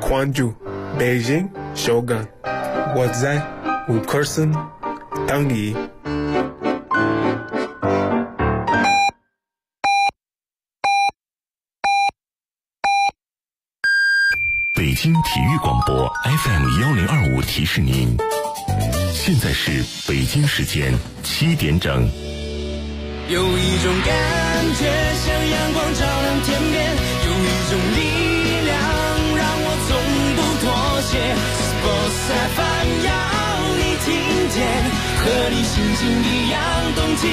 关注北京首钢，我在五棵松等你。 北京体育广播 FM1025 提示您，现在是北京时间7点整。 有一种感觉像阳光照亮天边，有一种力量让我从不妥协。Sports FM 要你听见，和你心情一样动起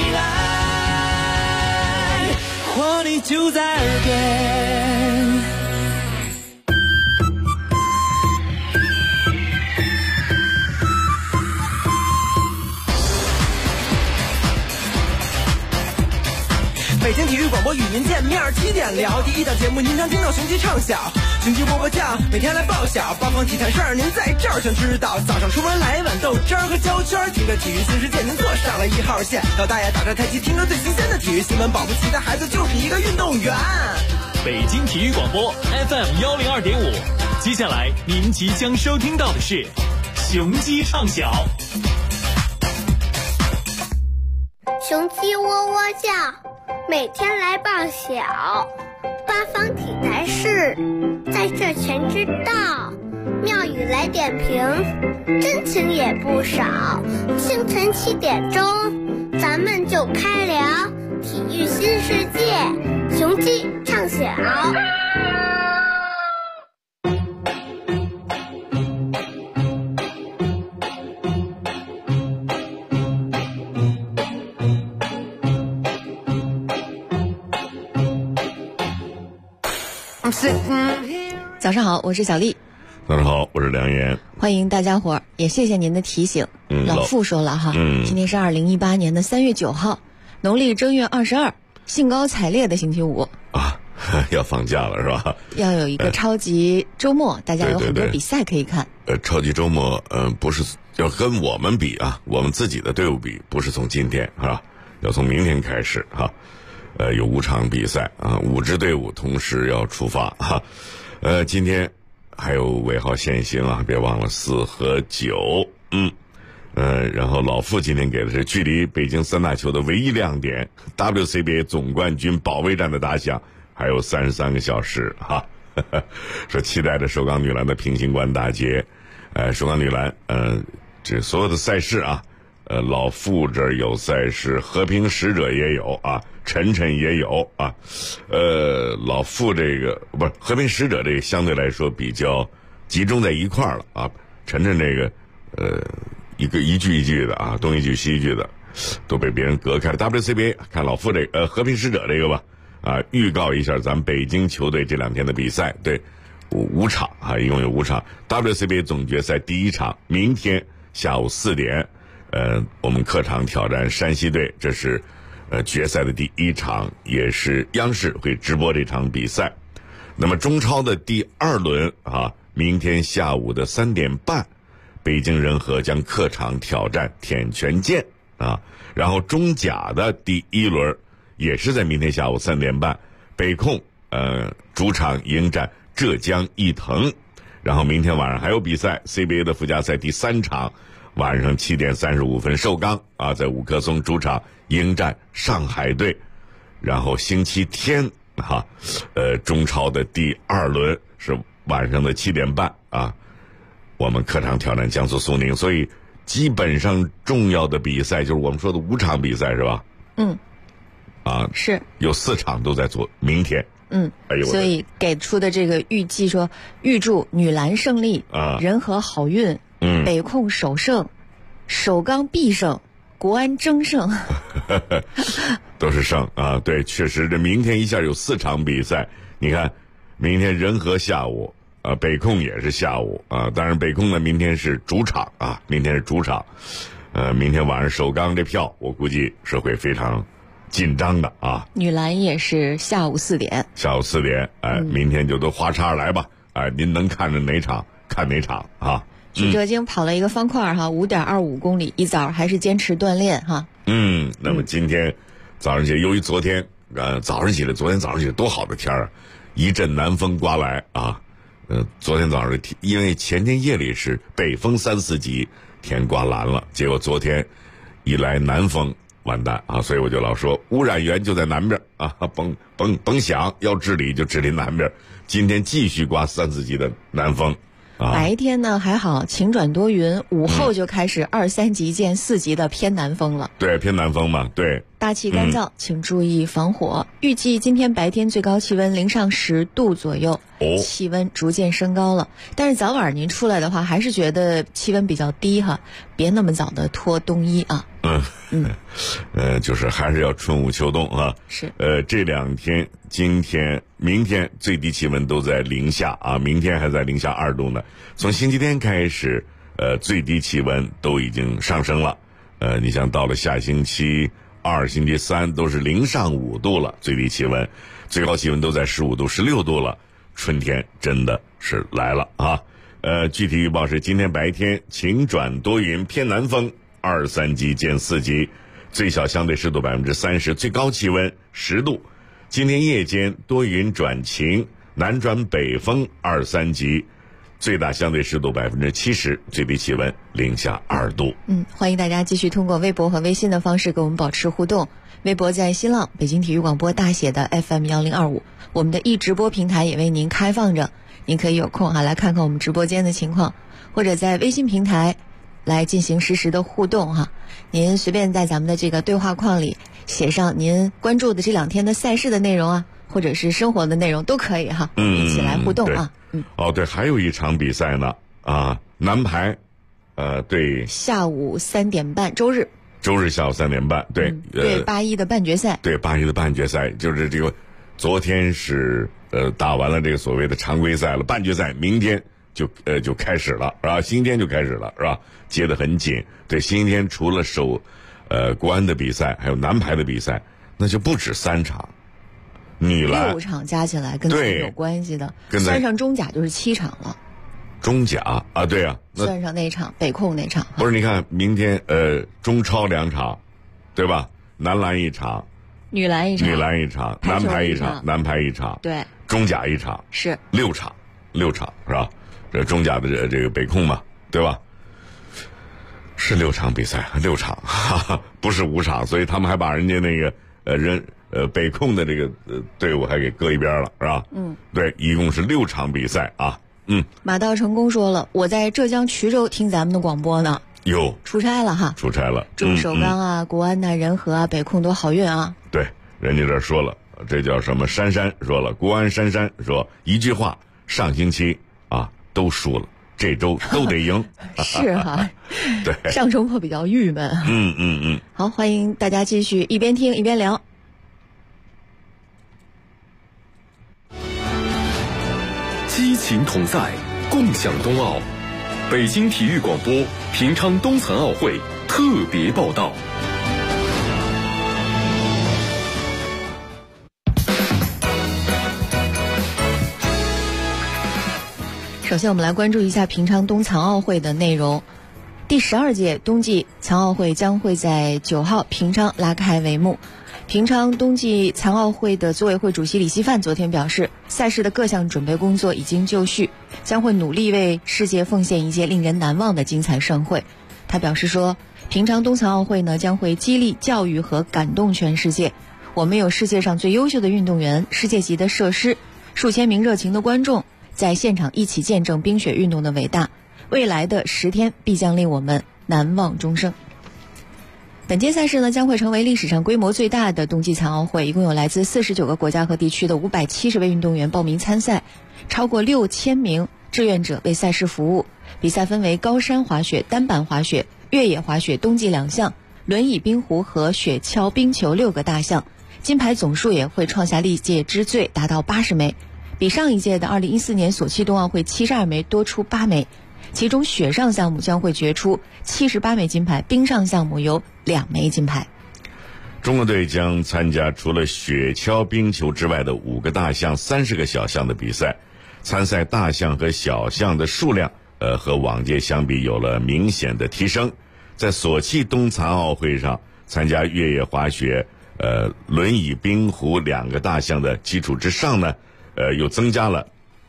来，活力就在耳边。 北京体育广播与您见面，7点聊第一档节目，您常听到雄鸡唱晓，雄鸡波波酱，每天来报晓，八方体坛事儿您在这儿全知道。早上出门来一碗豆汁儿和焦圈，听着体育新世界，您坐上了1号线。老大爷打着太极，听着最新鲜的体育新闻，保不齐的孩子就是一个运动员。 北京体育广播 FM102.5，接下来您即将收听到的是雄鸡唱晓。 雄鸡喔喔叫，每天来报晓，八方体坛事在这全知道。妙语来点评，真情也不少。清晨7点钟，咱们就开聊体育新世界，雄鸡唱晓。 早上好，我是小丽。 早上好，我是梁岩。 欢迎大家伙儿，也谢谢您的提醒。老傅说了哈，今天是2018年的3月9号，农历正月22，兴高采烈的星期五啊，要放假了是吧？ 要有一个超级周末，大家有很多比赛可以看。 超级周末，不是要跟我们比啊，我们自己的队伍比，不是从今天是吧？要从明天开始哈。有5场比赛啊，5支队伍同时要出发哈。今天还有尾号限行啊，别忘了4和9。然后老傅今天给的是距离北京3大球的唯一亮点 WCBA 总冠军保卫战的打响还有33个小时哈。说期待着首钢女篮的平型关大捷。首钢女篮这所有的赛事啊。老傅这儿有赛事，和平使者也有啊，晨晨也有啊，老傅这个不是和平使者这个相对来说比较集中在一块儿了啊，晨晨这个一句一句的啊，东一句西一句的，都被别人隔开了。WCBA 看老傅这个和平使者这个吧啊，预告一下咱们北京球队这2天的比赛，对，5场啊，一共有5场。WCBA 总决赛第1场明天下午4点。我们客场挑战山西队，这是决赛的第1场，也是央视会直播这场比赛。那么中超的第2轮啊，明天下午的3点半，北京人和将客场挑战天泉健啊。然后中甲的第1轮也是在明天下午3点半，北控主场迎战浙江毅腾。然后明天晚上还有比赛 ，CBA 的附加赛第3场。晚上7点35分，首钢啊在五棵松主场迎战上海队，然后星期天哈，中超的第2轮是晚上的7点半啊，我们客场挑战江苏苏宁，所以基本上重要的比赛就是我们说的5场比赛是吧？是有4场都在做明天。 所以给出的这个预计说，预祝女篮胜利啊，人和好运。北控首胜，首钢必胜，国安争胜， 都是胜啊！对，确实这明天一下有4场比赛。你看，明天人和下午北控也是下午啊。当然，北控呢明天是主场啊，明天是主场。明天晚上首钢这票，我估计是会非常紧张的啊。 女篮也是下午4点。 下午4点，明天就都花叉来吧。您能看着哪场看哪场啊。 去浙江跑了一个方块哈，5.25公里，一早还是坚持锻炼哈。 那么今天早上起来，由于昨天早上起来多好的天儿，一阵南风刮来啊， 昨天早上因为前天夜里是北风3、4级，天刮蓝了，结果昨天一来南风，完蛋啊！所以我就老说污染源就在南边啊，甭想要治理就治理南边。今天继续刮3、4级的南风。 白天呢还好，晴转多云，午后就开始2、3级见4级的偏南风了。 对，偏南风嘛，对。 大气干燥，请注意防火。预计今天白天最高气温零上10度左右，气温逐渐升高了。但是早晚您出来的话，还是觉得气温比较低哈，别那么早的脱冬衣啊。 就是还是要春捂秋冬啊。 是。 这2天，今天、明天最低气温都在零下啊，明天还在零下2度呢。从星期天开始，最低气温都已经上升了。你像到了下星期2、星期3都是零上5度了，最低气温，最高气温都在15度、16度了。春天真的是来了啊！具体预报是今天白天晴转多云，偏南风2、3级见4级，最小相对湿度30%，最高气温10度。今天夜间多云转晴，南转北风2、3级，最大相对湿度70%，最低气温零下2度。 欢迎大家继续通过微博和微信的方式跟我们保持互动。微博在新浪北京体育广播大写的 FM1025，我们的直播平台也为您开放着，您可以有空来看看我们直播间的情况，或者在微信平台来进行实时的互动哈。您随便在咱们的这个对话框里写上您关注的这2天的赛事的内容啊，或者是生活的内容都可以哈，一起来互动啊。 对，还有一场比赛呢啊，男排对下午3点半，周日下午3点半，对 81的半决赛， 对81的半决赛，就是这个昨天是打完了这个所谓的常规赛了，半决赛明天就开始了，是吧？星期天就开始了，是吧？接得很紧。对，星期天除了国安的比赛，还有男排的比赛，那就不止3场，女篮 6场加起来跟咱有关系的，算上中甲就是7场了。 中甲啊，对啊， 算上那场北控那场， 不是？你看明天中超2场，对吧？男篮1场， 女篮1场， 男排1场，男排1场， 对， 中甲1场， 是 6场是吧？这中甲的这个北控嘛，对吧？是6场比赛，6场，不是5场，所以他们还把人家那个北控的这个队伍还给搁一边了，是吧？对，一共是6场比赛啊。 马到成功说了，我在浙江衢州听咱们的广播呢。出差了哈， 出差了。 祝首钢啊、国安呐、仁和啊、北控都好运啊。 对，人家这说了，这叫什么？珊珊说了，国安珊珊说一句话：上星期啊都输了，这周都得赢。 是哈， 对， 上周末比较郁闷。好，欢迎大家继续一边听一边聊。 激情同在，共享冬奥。北京体育广播平昌冬残奥会特别报道。 首先我们来关注一下平昌冬残奥会的内容。第12届冬季残奥会将会在9号平昌拉开帷幕。平昌冬季残奥会的组委会主席李希范昨天表示，赛事的各项准备工作已经就绪，将会努力为世界奉献一届令人难忘的精彩盛会。他表示说，平昌冬残奥会呢将会激励、教育和感动全世界。我们有世界上最优秀的运动员、世界级的设施、数千名热情的观众，在现场一起见证冰雪运动的伟大。未来的10天必将令我们难忘终生。本届赛事呢将会成为历史上规模最大的冬季残奥会，一共有来自49个国家和地区的570位运动员报名参赛，超过6000名志愿者为赛事服务。比赛分为高山滑雪、单板滑雪、越野滑雪冬季2项，轮椅冰壶和雪橇冰球6个大项，金牌总数也会创下历届之最，达到80枚，比上一届的2014年索契冬奥会72枚多出8枚。其中雪上项目将会决出78枚金牌，冰上项目有2枚金牌。 中国队将参加除了雪橇冰球之外的5个大项、30个小项的比赛。参赛大项和小项的数量和往届相比有了明显的提升。在索契冬残奥会上参加越野滑雪、轮椅冰壶2个大项的基础之上呢，又增加了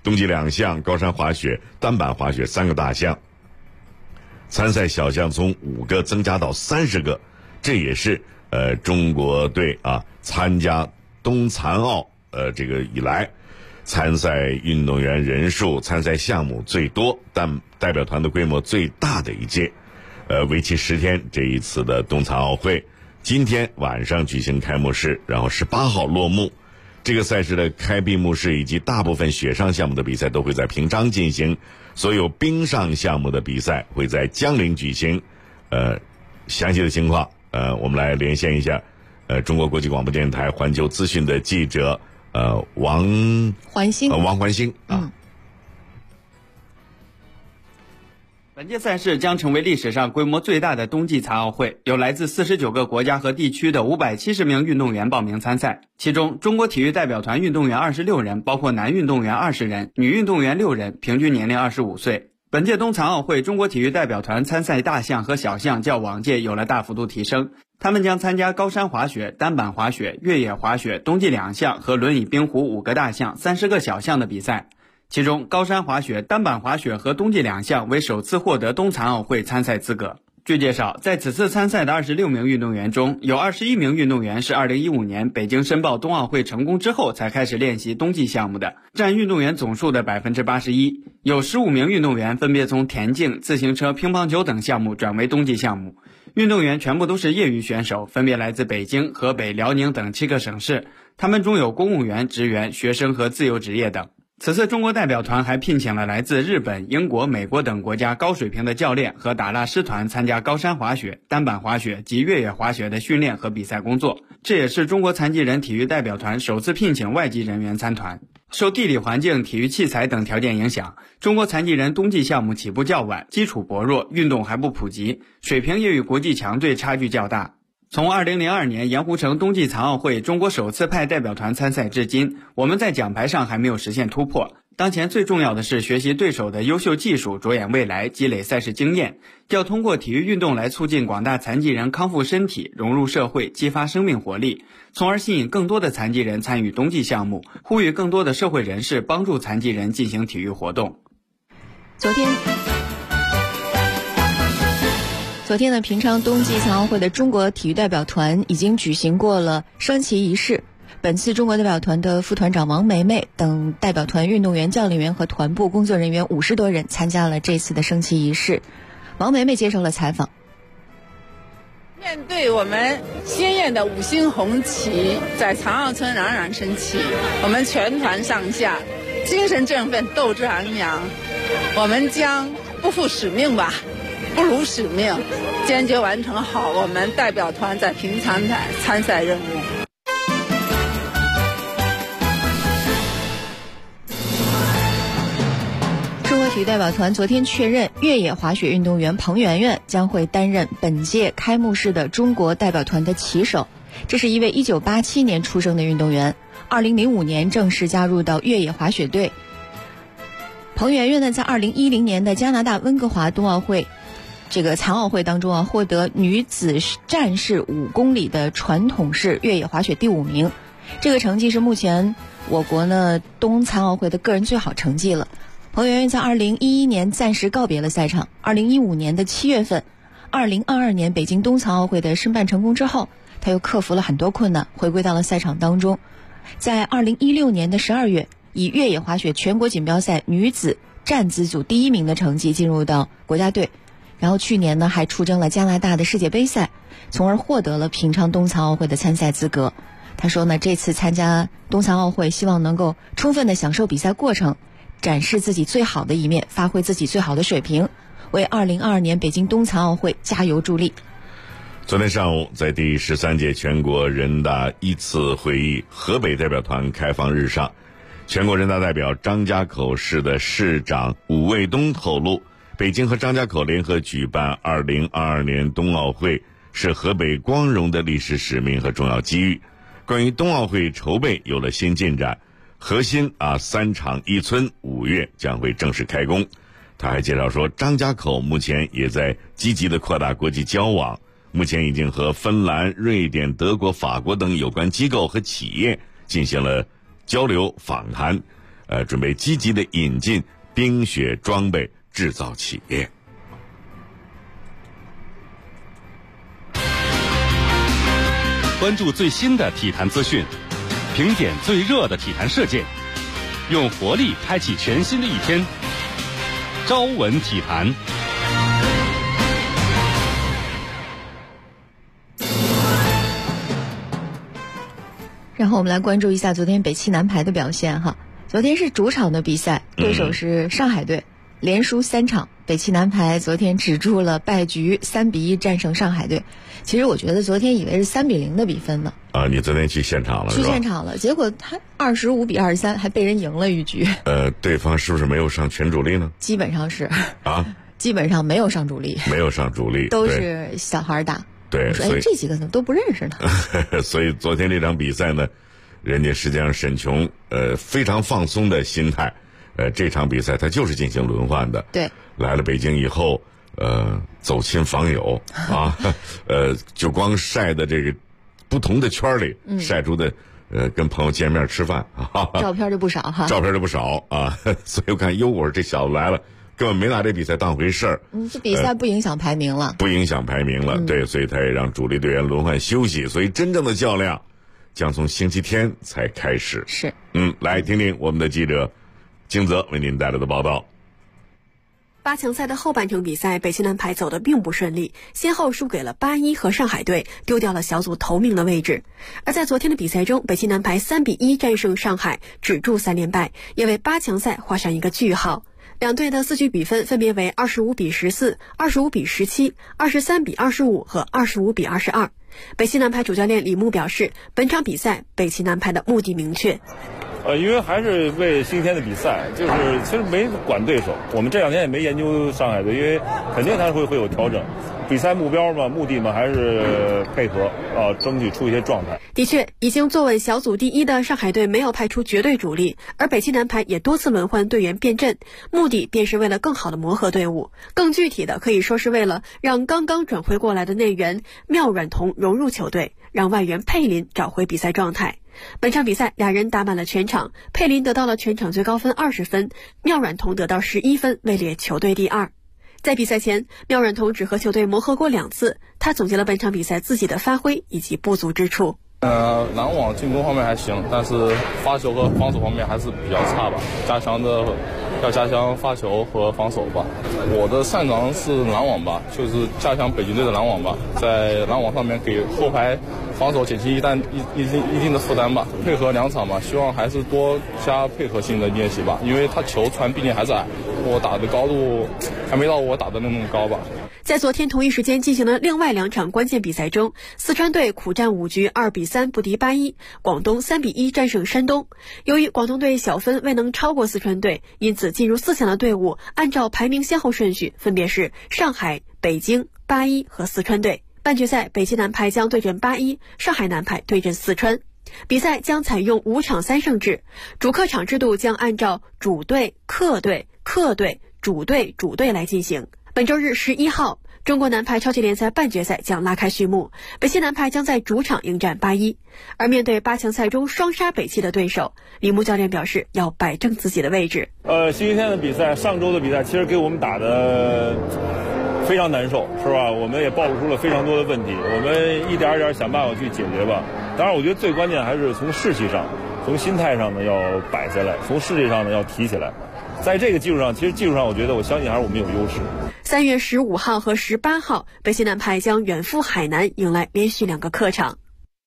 冬季2项高山滑雪、单板滑雪3个大项，参赛小项从5个增加到30个，这也是中国队参加冬残奥这个以来参赛运动员人数、参赛项目最多，但代表团的规模最大的一届。为期10天，这一次的冬残奥会今天晚上举行开幕式，然后18号落幕。这个赛事的开闭幕式以及大部分雪上项目的比赛都会在平昌进行，所有冰上项目的比赛会在江陵举行。详细的情况我们来连线一下中国国际广播电台环球资讯的记者王环星本届赛事将成为历史上规模最大的冬季残奥会，有来自49个国家和地区的570名运动员报名参赛。其中，中国体育代表团运动员26人，包括男运动员20人，女运动员6人，平均年龄25岁。本届冬残奥会，中国体育代表团参赛大项和小项较往届有了大幅度提升。他们将参加高山滑雪、单板滑雪、越野滑雪、冬季2项和轮椅冰壶5个大项、30个小项的比赛。其中，高山滑雪、单板滑雪和冬季2项为首次获得冬残奥会参赛资格。据介绍，在此次参赛的26名运动员中，有21名运动员是2015年北京申报冬奥会成功之后才开始练习冬季项目的，占运动员总数的81%。有15名运动员分别从田径、自行车、乒乓球等项目转为冬季项目。运动员全部都是业余选手，分别来自北京、河北、辽宁等7个省市，他们中有公务员、职员、学生和自由职业等。此次中国代表团还聘请了来自日本、英国、美国等国家高水平的教练和打蜡师团参加高山滑雪、单板滑雪及越野滑雪的训练和比赛工作。这也是中国残疾人体育代表团首次聘请外籍人员参团。受地理环境、体育器材等条件影响，中国残疾人冬季项目起步较晚，基础薄弱，运动还不普及，水平也与国际强队差距较大。从2002年盐湖城冬季残奥会中国首次派代表团参赛至今，我们在奖牌上还没有实现突破。当前最重要的是学习对手的优秀技术，着眼未来，积累赛事经验。要通过体育运动来促进广大残疾人康复身体，融入社会，激发生命活力，从而吸引更多的残疾人参与冬季项目，呼吁更多的社会人士帮助残疾人进行体育活动。 昨天的平昌冬季残奥会的中国体育代表团已经举行过了升旗仪式。本次中国代表团的副团长王梅梅等代表团运动员、教练员和团部工作人员50多人参加了这次的升旗仪式。王梅梅接受了采访。 面对我们鲜艳的5星红旗在残奥村冉冉升起，我们全团上下精神振奋，斗志昂扬，我们将不负使命吧，不辱使命，坚决完成好我们代表团在平昌的参赛任务。 中国体育代表团昨天确认，越野滑雪运动员彭媛媛将会担任本届开幕式的中国代表团的旗手。这是一位1987年出生的运动员，2005年正式加入到越野滑雪队。彭媛媛呢，在2010年的加拿大温哥华冬奥会这个残奥会当中获得女子战士5公里的传统式越野滑雪第5名，这个成绩是目前我国呢冬残奥会的个人最好成绩了。彭媛媛在2011年暂时告别了赛场，2015年的7月份，2022年北京冬残奥会的申办成功之后，她又克服了很多困难，回归到了赛场当中。在2016年的12月，以越野滑雪全国锦标赛女子站姿组第1名的成绩进入到国家队，然后去年呢还出征了加拿大的世界杯赛，从而获得了平昌冬残奥会的参赛资格。他说呢，这次参加冬残奥会希望能够充分的享受比赛过程，展示自己最好的一面，发挥自己最好的水平，为2022年北京冬残奥会加油助力。 昨天上午，在第13届全国人大1次会议河北代表团开放日上，全国人大代表张家口市的市长武卫东透露，北京和张家口联合举办2022年冬奥会是河北光荣的历史使命和重要机遇。关于冬奥会筹备有了新进展，核心3场1村5月将会正式开工。他还介绍说，张家口目前也在积极的扩大国际交往，目前已经和芬兰、瑞典、德国、法国等有关机构和企业进行了交流访谈， 准备积极的引进冰雪装备制造企业。 关注最新的体坛资讯，评点最热的体坛事件，用活力开启全新的一天。朝闻体坛。 然后我们来关注一下昨天北汽男排的表现哈。昨天是主场的比赛，对手是上海队，连输3场，北汽男排昨天止住了败局，3-1战胜上海队。其实我觉得昨天以为是3-0的比分呢。 啊，你昨天去现场了是吧？ 去现场了，结果他25-23，还被人赢了一局。 对方是不是没有上全主力呢？ 基本上是啊， 基本上没有上主力， 没有上主力， 都是小孩打。 对， 我说这几个怎么都不认识呢？ 所以昨天这场比赛呢，人家实际上沈琼非常放松的心态，这场比赛他就是进行轮换的。 对， 来了北京以后，走亲访友啊，就光晒的这个不同的圈里晒出的，跟朋友见面吃饭啊， 照片就不少哈， 照片就不少啊，所以我看我说这小子来了。根本没拿这比赛当回事儿。 这比赛不影响排名了， 不影响排名了。对，所以他也让主力队员轮换休息，所以真正的较量将从星期天才开始。 是， 来听听我们的记者金泽为您带来的报道。 8强赛的后半程比赛，北汽男排走得并不顺利，先后输给了8-1和上海队，丢掉了小组头名的位置。而在昨天的比赛中，北汽男排3-1战胜上海，止住3连败，也为8强赛画上一个句号。两队的4局比分分别为25-14、25-17、23-25和25-22。北汽男排主教练李牧表示，本场比赛北汽男排的目的明确。 因为还是为星期天的比赛，就是其实没管对手，我们这2天也没研究上海队，因为肯定他会有调整。比赛目标嘛，目的嘛，还是配合争取出一些状态。 的确，已经坐稳小组第1的上海队没有派出绝对主力，而北汽男排也多次轮换队员变阵，目的便是为了更好的磨合队伍。更具体的可以说是为了让刚刚转会过来的内援廖阮彤融入球队，让外援佩林找回比赛状态。本场比赛俩人打满了全场，佩林得到了全场最高分20分，廖阮彤得到11分，位列球队第2。在比赛前，廖阮彤只和球队磨合过2次，他总结了本场比赛自己的发挥以及不足之处。 拦网进攻方面还行，但是发球和防守方面还是比较差吧，要加强发球和防守吧。我的擅长是拦网吧，就是加强北京队的拦网吧，在拦网上面给后排防守减轻一定的负担吧。配合2场吧，希望还是多加配合性的练习吧，因为他球传毕竟还是矮，我打的高度还没到我打的那么高吧。 在昨天同一时间进行的另外2场关键比赛中，四川队苦战5局2-3不敌8-1，广东3-1战胜山东。由于广东队小分未能超过四川队，因此进入4强的队伍按照排名先后顺序分别是上海、北京、8-1和四川队。半决赛，北汽男排将对阵8-1，上海男排对阵四川。比赛将采用5场3胜制，主客场制度将按照主队、客队、客队、主队、主队来进行。本周日11号，中国男排超级联赛半决赛将拉开序幕，北汽男排将在主场迎战8-1。而面对8强赛中双杀北汽的对手，李牧教练表示要摆正自己的位置。 星期天的比赛，上周的比赛其实给我们打的非常难受，是吧？我们也暴露出了非常多的问题，我们一点一点想办法去解决吧。当然，我觉得最关键还是从士气上、从心态上呢要摆下来，从士气上呢要提起来。在这个基础上，其实技术上我觉得我相信还是我们有优势。 3月15号和18号，北汽男排将远赴海南，迎来连续2个客场。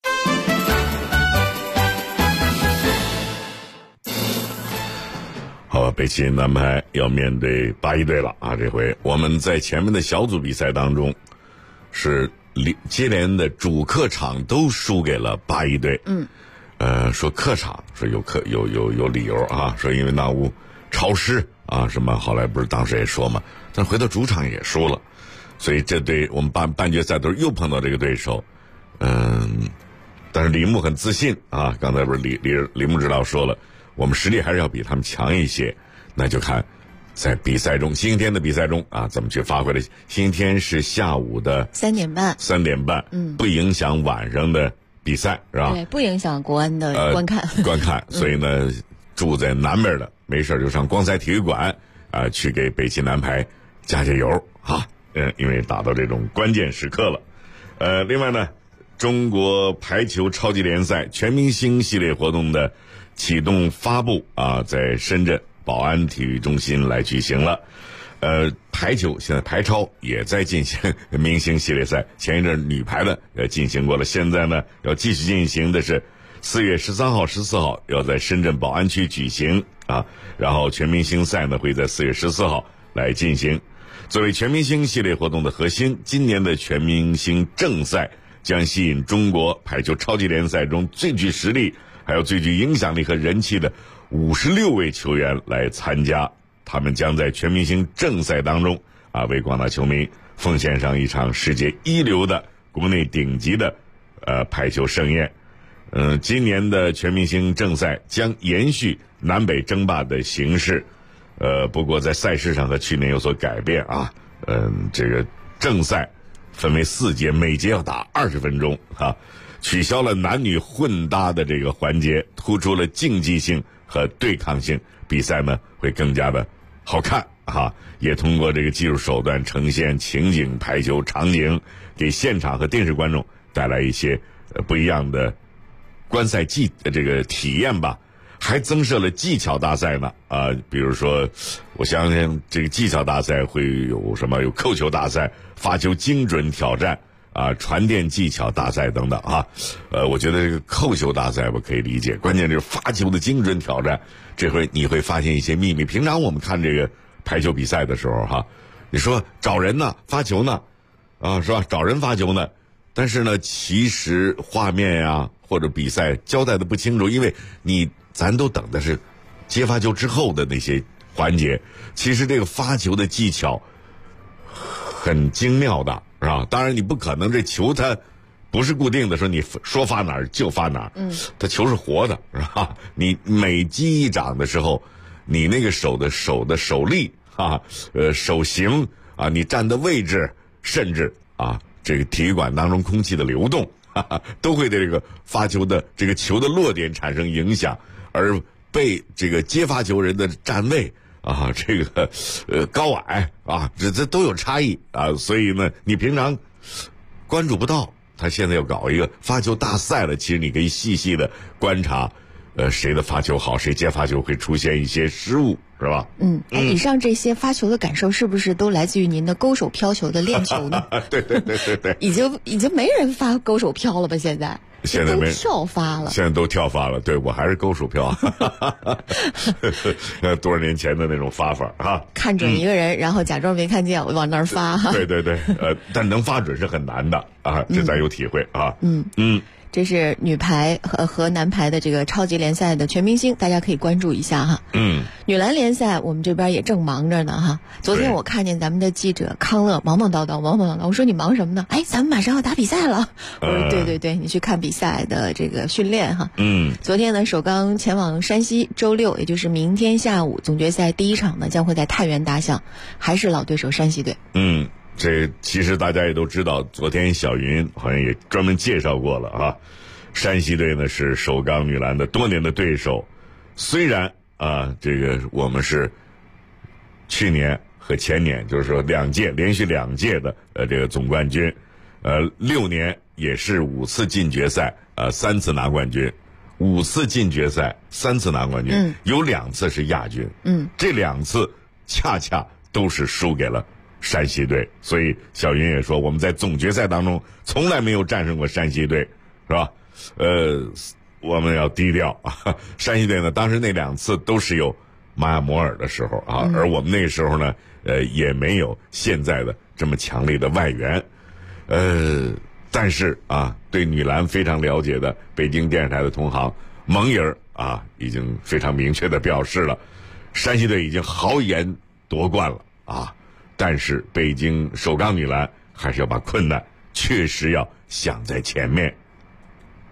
好，北汽男排要面对8-1队了啊！这回我们在前面的小组比赛当中是接连的主客场都输给了8-1队。说客场说有理由啊，说因为那屋潮湿啊什么，后来不是当时也说嘛，但回到主场也输了，所以这对我们半决赛都是又碰到这个对手。但是李牧很自信啊，刚才不是李牧指导说了，我们实力还是要比他们强一些，那就看在比赛中，星期天的比赛中啊，怎么去发挥了。星期天是下午的3点半，不影响晚上的比赛，是吧？ 对，不影响国安的观看。 所以呢， 住在南边的，没事就上光彩体育馆去给北齐男排加油啊！因为打到这种关键时刻了。另外呢，中国排球超级联赛全明星系列活动的启动发布在深圳宝安体育中心来举行了。排球现在排超也在进行明星系列赛，前一阵女排的进行过了，现在呢要继续进行的是4月13号、14号要在深圳宝安区举行然后全明星赛呢会在4月14号来进行。作为全明星系列活动的核心，今年的全明星正赛将吸引中国排球超级联赛中最具实力还有最具影响力和人气的56位球员来参加，他们将在全明星正赛当中为广大球迷奉献上一场世界一流的国内顶级的排球盛宴。今年的全明星正赛将延续南北争霸的形式，不过在赛事上和去年有所改变这个正赛分为4节，每节要打20分钟取消了男女混搭的这个环节，突出了竞技性和对抗性，比赛呢会更加的好看也通过这个技术手段呈现情景排球场景，给现场和电视观众带来一些不一样的观赛这个体验吧。还增设了技巧大赛呢比如说我相信这个技巧大赛会有什么，有扣球大赛、发球精准挑战传电技巧大赛等等我觉得这个扣球大赛我可以理解，关键就是发球的精准挑战，这回你会发现一些秘密。平常我们看这个排球比赛的时候你说找人呢发球呢是吧，找人发球呢，但是呢其实画面或者比赛交代的不清楚，因为咱都等的是接发球之后的那些环节，其实这个发球的技巧很精妙的是吧？当然你不可能这球它不是固定的，说你说发哪儿就发哪儿它球是活的是吧？你每击一掌的时候，你那个手的手力手型你站的位置，甚至这个体育馆当中空气的流动都会对这个发球的这个球的落点产生影响，而被这个接发球人的站位这个高矮这都有差异所以呢你平常关注不到，他现在要搞一个发球大赛了，其实你可以细细的观察谁的发球好，谁接发球会出现一些失误，是吧？ 以上这些发球的感受是不是都来自于您的勾手飘球的练球呢？ 对， 已经没人发勾手飘了吧？现在都跳发了， 现在都跳发了。对，我还是勾手飘，多少年前的那种发法看准一个人，然后假装没看见，我往那儿发对，但能发准是很难的这咱有体会这是女排和男排的这个超级联赛的全明星，大家可以关注一下女篮联赛我们这边也正忙着呢昨天我看见咱们的记者康乐忙叨叨，我说你忙什么呢？咱们马上要打比赛了。我说对，你去看比赛的这个训练昨天呢首钢前往山西，周6也就是明天下午总决赛第1场呢将会在太原打响，还是老对手山西队。 这其实大家也都知道，昨天小云好像也专门介绍过了山西队呢是首钢女篮的多年的对手，虽然这个我们是去年和前年就是说连续2届的这个总冠军，6年也是5次进决赛3次拿冠军，5次进决赛3次拿冠军有2次是亚军这2次恰恰都是输给了山西队，所以小云也说我们在总决赛当中从来没有战胜过山西队，是吧？我们要低调山西队呢当时那2次都是有马亚摩尔的时候而我们那个时候呢也没有现在的这么强力的外援但是对女篮非常了解的北京电视台的同行蒙莹已经非常明确的表示了，山西队已经豪言夺冠了但是北京首钢女篮还是要把困难确实要想在前面。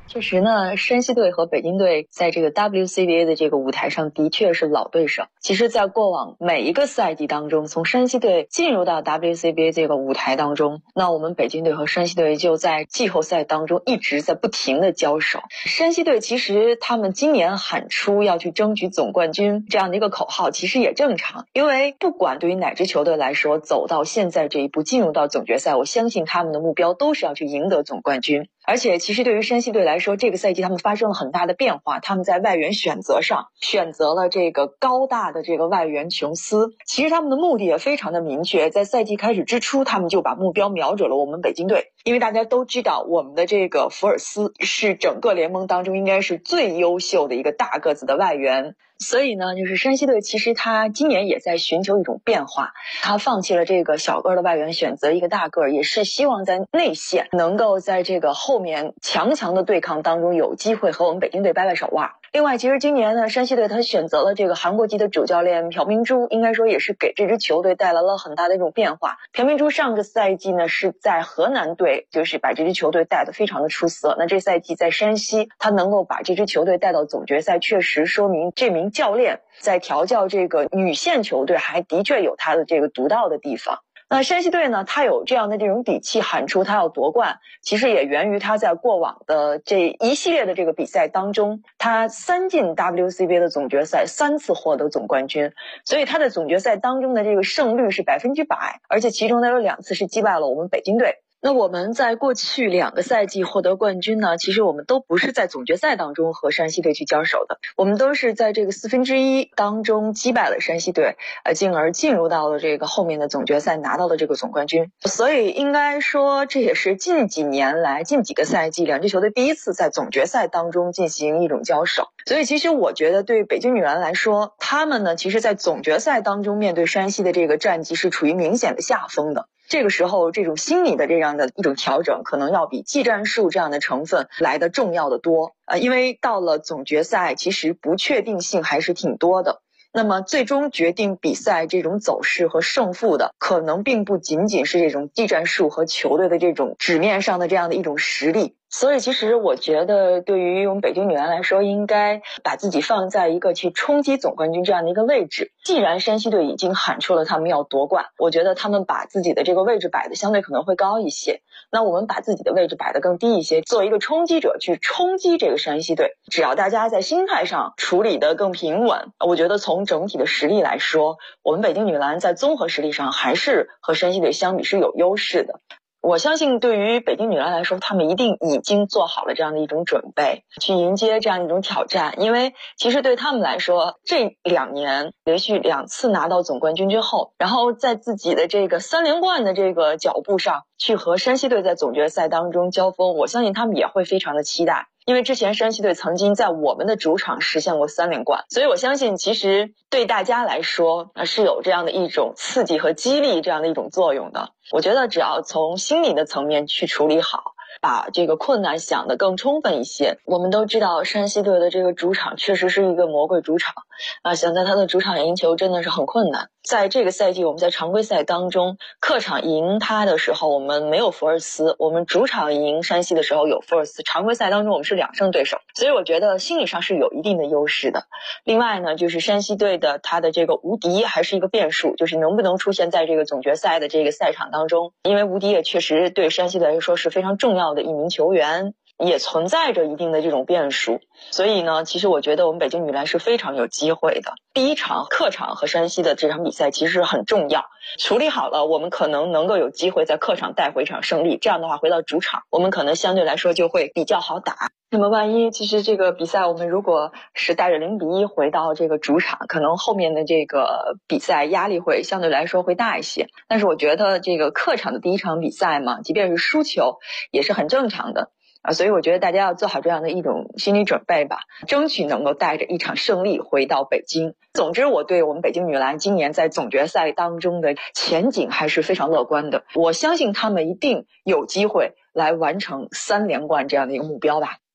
确实呢，山西队和北京队在这个 WCBA 的这个舞台上的确是老对手。其实在过往每一个赛季当中，从山西队进入到 WCBA 这个舞台当中，那我们北京队和山西队就在季后赛当中一直在不停的交手。山西队其实他们今年喊出要去争取总冠军这样的一个口号，其实也正常，因为不管对于哪支球队来说，走到现在这一步进入到总决赛，我相信他们的目标都是要去赢得总冠军。而且其实对于山西队来说，这个赛季他们发生了很大的变化，他们在外援选择上选择了这个高大的这个外援琼斯。其实他们的目的也非常的明确，在赛季开始之初，他们就把目标瞄准了我们北京队，因为大家都知道我们的这个福尔斯是整个联盟当中应该是最优秀的一个大个子的外援。所以呢，就是山西队其实他今年也在寻求一种变化，他放弃了这个小个的外援，选择一个大个，也是希望在内线能够在这个后面强的对抗当中有机会和我们北京队掰掰手腕。另外，其实今年呢，山西队他选择了这个韩国籍的主教练朴明珠，应该说也是给这支球队带来了很大的一种变化。朴明珠上个赛季呢是在河南队，就是把这支球队带得非常的出色。那这赛季在山西，他能够把这支球队带到总决赛，确实说明这名教练在调教这个女线球队还的确有他的这个独到的地方。那山西队呢，他有这样的这种底气喊出他要夺冠，其实也源于他在过往的这一系列的这个比赛当中，他3进 WCBA 的总决赛，3次获得总冠军，所以他在总决赛当中的这个胜率是100%，而且其中呢有2次是击败了我们北京队。那我们在过去2个赛季获得冠军呢，其实我们都不是在总决赛当中和山西队去交手的，我们都是在这个1/4当中击败了山西队，进而进入到了这个后面的总决赛，拿到了这个总冠军。所以应该说这也是近几年来近几个赛季两支球队第一次在总决赛当中进行一种交手。所以其实我觉得对北京女篮来说，他们呢其实在总决赛当中面对山西的这个战绩是处于明显的下风的。这个时候这种心理的这样的一种调整可能要比技战术这样的成分来得重要的多，因为到了总决赛其实不确定性还是挺多的。那么最终决定比赛这种走势和胜负的，可能并不仅仅是这种技战术和球队的这种纸面上的这样的一种实力。所以其实我觉得对于我们北京女篮来说，应该把自己放在一个去冲击总冠军这样的一个位置。既然山西队已经喊出了他们要夺冠，我觉得他们把自己的这个位置摆的相对可能会高一些，那我们把自己的位置摆得更低一些，做一个冲击者去冲击这个山西队。只要大家在心态上处理得更平稳，我觉得从整体的实力来说，我们北京女篮在综合实力上还是和山西队相比是有优势的。我相信对于北京女篮来说，他们一定已经做好了这样的一种准备，去迎接这样一种挑战。因为其实对他们来说，这2年连续2次拿到总冠军之后，然后在自己的这个3连冠的这个脚步上去和山西队在总决赛当中交锋，我相信他们也会非常的期待。因为之前山西队曾经在我们的主场实现过3连冠，所以我相信其实对大家来说是有这样的一种刺激和激励这样的一种作用的。我觉得只要从心理的层面去处理好，把这个困难想得更充分一些。我们都知道山西队的这个主场确实是一个魔鬼主场想在他的主场赢球真的是很困难。在这个赛季我们在常规赛当中客场赢他的时候我们没有福尔斯，我们主场赢山西的时候有福尔斯，常规赛当中我们是2胜对手，所以我觉得心理上是有一定的优势的。另外呢，就是山西队的他的这个无敌还是一个变数，就是能不能出现在这个总决赛的这个赛场当中，因为无敌也确实对山西队来说是非常重要的一名球员，也存在着一定的这种变数。所以呢，其实我觉得我们北京女篮是非常有机会的。第一场客场和山西的这场比赛其实很重要，处理好了我们可能能够有机会在客场带回一场胜利，这样的话回到主场我们可能相对来说就会比较好打。那么万一其实这个比赛我们如果是带着0-1回到这个主场，可能后面的这个比赛压力会相对来说会大一些。但是我觉得这个客场的第一场比赛嘛，即便是输球也是很正常的所以我觉得大家要做好这样的一种心理准备吧，争取能够带着一场胜利回到北京。总之我对我们北京女篮今年在总决赛当中的前景还是非常乐观的，我相信他们一定有机会来完成3连冠这样的一个目标吧。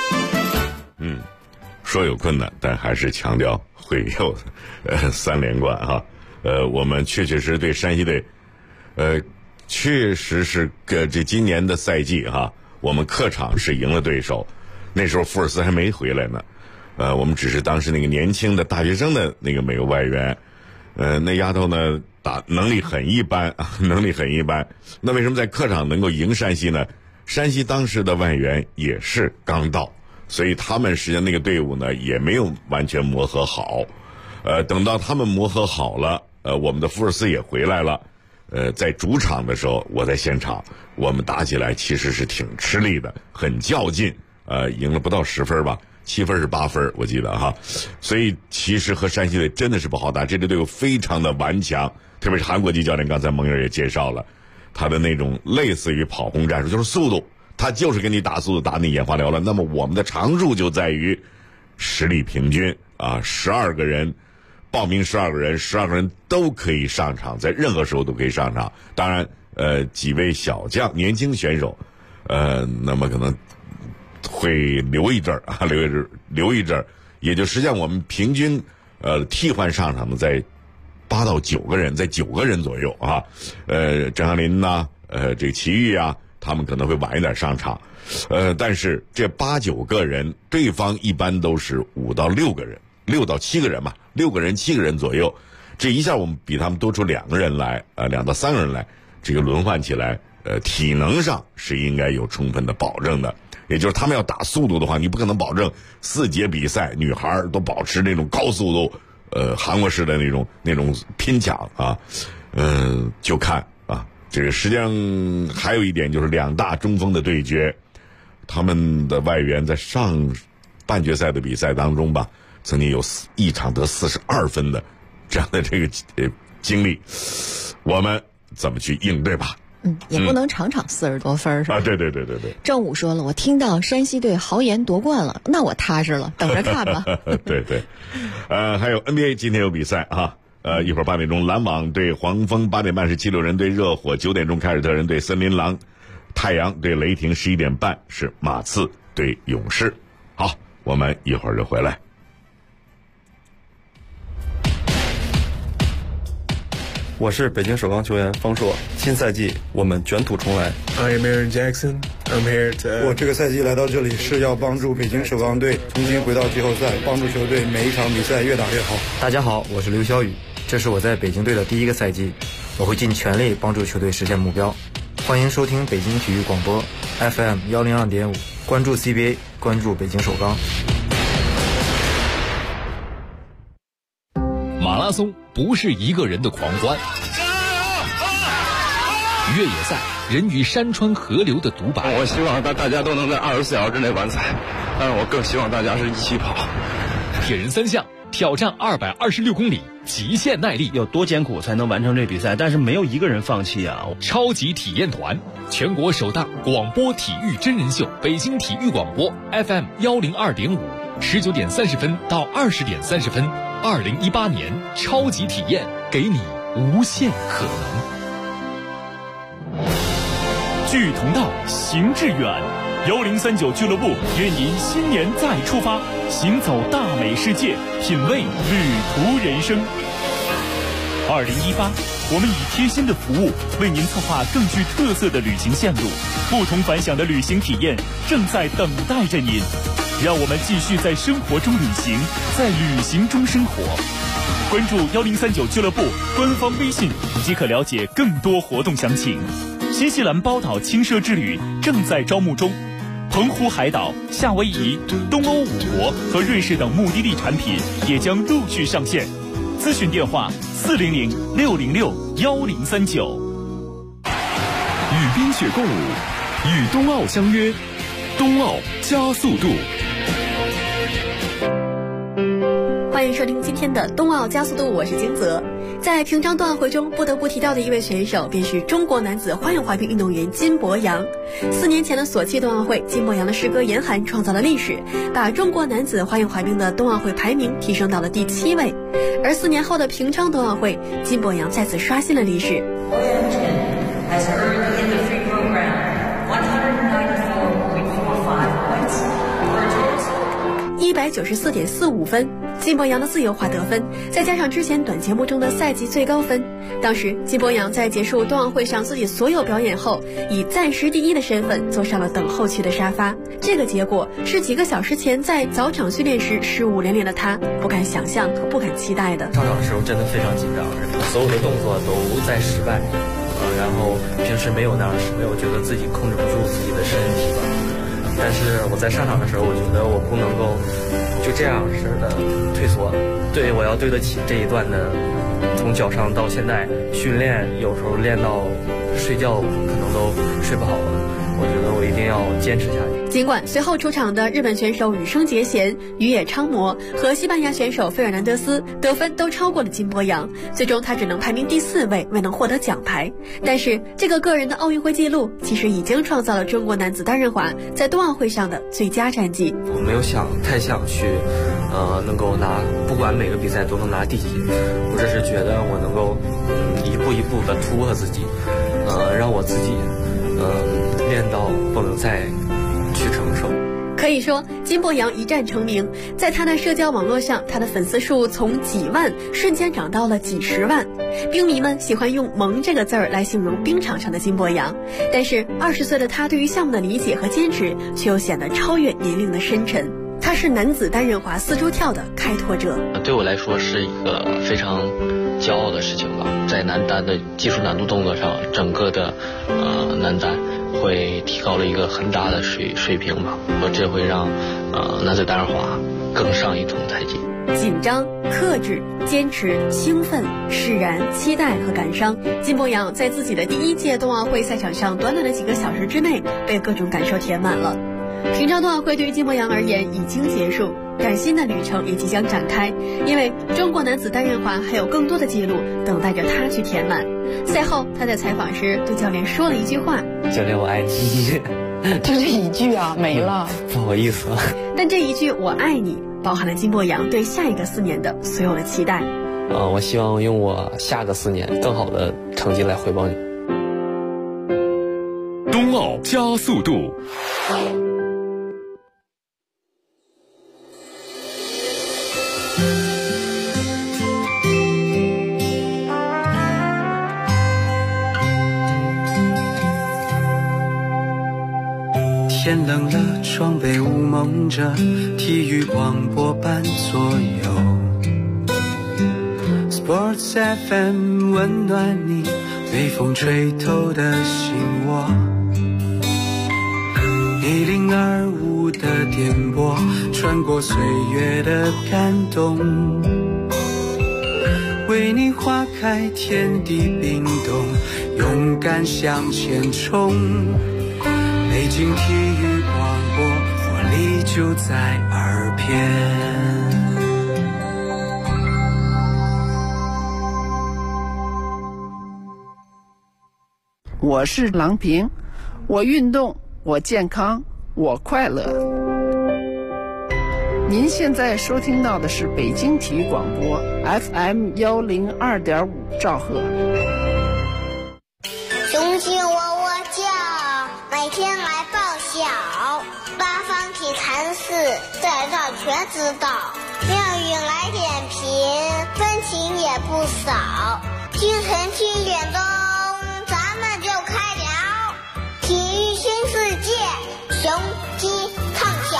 说有困难，但还是强调会有3连冠哈。我们确实对山西队确实是这今年的赛季哈，我们客场是赢了对手， 那时候福尔斯还没回来呢，我们只是当时那个年轻的大学生的那个美国外援，那丫头呢打能力很一般，能力很一般。那为什么在客场能够赢山西呢？山西当时的外援也是刚到，所以他们实际上那个队伍呢也没有完全磨合好。等到他们磨合好了，我们的福尔斯也回来了。在主场的时候，我在现场，我们打起来其实是挺吃力的，很较劲。赢了不到10分吧，7分是8分，我记得哈。所以其实和山西队真的是不好打，这支队伍非常的顽强，特别是韩国籍教练刚才蒙人也介绍了，他的那种类似于跑轰战术，就是速度，他就是跟你打速度，打你眼花缭乱。那么我们的长处就在于实力平均啊，12个人报名，12个人都可以上场，在任何时候都可以上场。当然几位小将年轻选手那么可能会留一阵儿啊，留一阵儿，也就实际上我们平均替换上场的在8到9个人，在9个人左右啊。郑翰林呐，这个齐豫啊，他们可能会晚一点上场。但是这8、9个人，对方一般都是5到6个人，6到7个人嘛，6个人7个人左右。这一下我们比他们多出2个人来，2到3个人来，这个轮换起来，体能上是应该有充分的保证的。也就是他们要打速度的话，你不可能保证4节比赛女孩都保持那种高速度，韩国式的那种拼抢啊，就看啊，这个实际上还有一点就是2大中锋的对决，他们的外援在上半决赛的比赛当中吧，曾经有一场得42分的这样的这个经历，我们怎么去应对吧？ 也不能场场40多分是吧？ 对。 正午说了，我听到山西队豪言夺冠了，那我踏实了，等着看吧。 对，还有 NBA 今天有比赛啊，一会儿8点钟篮网对黄蜂，8点半是76人对热火，9点钟凯尔特人对森林狼，太阳对雷霆，11点半是马刺对勇士。好，我们一会儿就回来。 我是北京首钢球员方硕，新赛季我们卷土重来。 I am Aaron Jackson. I'm here to... 我这个赛季来到这里是要帮助北京首钢队重新回到季后赛，帮助球队每一场比赛越打越好。 大家好，我是刘晓宇，这是我在北京队的第一个赛季，我会尽全力帮助球队实现目标。欢迎收听北京体育广播 FM 102.5，关注 CBA， 关注北京首钢。 马拉松不是一个人的狂欢，越野赛人与山川河流的独白。 我希望大家都能在24小时之内完赛，但是我更希望大家是一起跑。 铁人3项挑战226公里，极限耐力， 有多艰苦才能完成这比赛？但是没有一个人放弃啊！ 超级体验团，全国首档广播体育真人秀，北京体育广播 FM 102.5，19点30分到20点30分。2018年超级体验，给你无限可能。 聚同道，行致远，1039俱乐部约您新年再出发，行走大美世界，品味旅途人生。2018，我们以贴心的服务为您策划更具特色的旅行线路，不同凡响的旅行体验正在等待着您。让我们继续在生活中旅行，在旅行中生活。关注1039俱乐部官方微信即可了解更多活动详情。新西兰包岛轻奢之旅正在招募中，澎湖海岛、夏威夷、东欧5国和瑞士等目的地产品也将陆续上线。咨询电话400-606-1039。 与冰雪共舞，与冬奥相约，冬奥加速度。 欢迎收听今天的冬奥加速度，我是金泽。在平昌冬奥会中不得不提到的一位选手便是中国男子花样滑冰运动员金博洋。4年前的索契冬奥会，金博洋的师哥严寒创造了历史，把中国男子花样滑冰的冬奥会排名提升到了第7位。而4年后的平昌冬奥会，金博洋再次刷新了历史。194.45分， 金博洋的自由滑得分，再加上之前短节目中的赛季最高分，当时金博洋在结束冬奥会上自己所有表演后，以暂时第一的身份坐上了等候区的沙发。这个结果是几个小时前在早场训练时失误连连的他不敢想象和不敢期待的。 上场的时候真的非常紧张，所有的动作都在失败，然后平时没有那样，没有觉得自己控制不住自己的身体吧。但是我在上场的时候，我觉得我不能够就这样式的退缩，对，我要对得起这一段的从脚上到现在训练，有时候练到睡觉可能都睡不好了，我觉得我一定要坚持下去。 尽管随后出场的日本选手羽生结弦、宇野昌磨和西班牙选手费尔南德斯得分都超过了金博洋，最终他只能排名第4位，未能获得奖牌。但是这个个人的奥运会纪录其实已经创造了中国男子单人滑在冬奥会上的最佳战绩。 我没有太想去能够拿，不管每个比赛都能拿第几，我只是觉得我能够一步一步的突破自己，让我自己练到不能再去承受。 可以说金博洋一战成名，在他的社交网络上，他的粉丝数从几万瞬间涨到了几十万。冰迷们喜欢用萌这个字儿来形容冰场上的金博洋，但是20岁的他对于项目的理解和坚持却又显得超越年龄的深沉。他是男子单人滑四柱跳的开拓者， 对我来说是一个非常骄傲的事情吧。在男单的技术难度动作上，整个的男单会提高了一个很大的水平吧，这会让男子单人滑更上一层台阶。 紧张、克制、坚持、兴奋、释然、期待和感伤，金博洋在自己的第1届冬奥会赛场上短短的几个小时之内被各种感受填满了。平昌冬奥会对于金博洋而言已经结束，但新的旅程也即将展开，因为中国男子单人滑还有更多的记录等待着他去填满。赛后他在采访时对教练说了一句话： 教练我爱你。 就这一句啊，没了， 不好意思。 但这一句我爱你包含了金博洋对下一个4年的所有的期待。 我希望用我下个4年更好的成绩来回报你。 冬奥加速度。 天冷了，窗被雾蒙着，体育广播伴左右。Sports FM 温暖你，被风吹透的心窝。1025的电波，穿过岁月的感动，为你花开，天地冰冻，勇敢向前冲。北京体育广播，活力就在耳边。 我是郎平，我运动，我健康，我快乐。您现在收听到的是北京体育广播 FM 102.5兆赫。 雄鸡喔喔叫，每天来报晓，八方体坛事，在这全知道。妙语来点评，分情也不少。清晨7点钟，咱们就开聊体育新世界，雄鸡唱晓。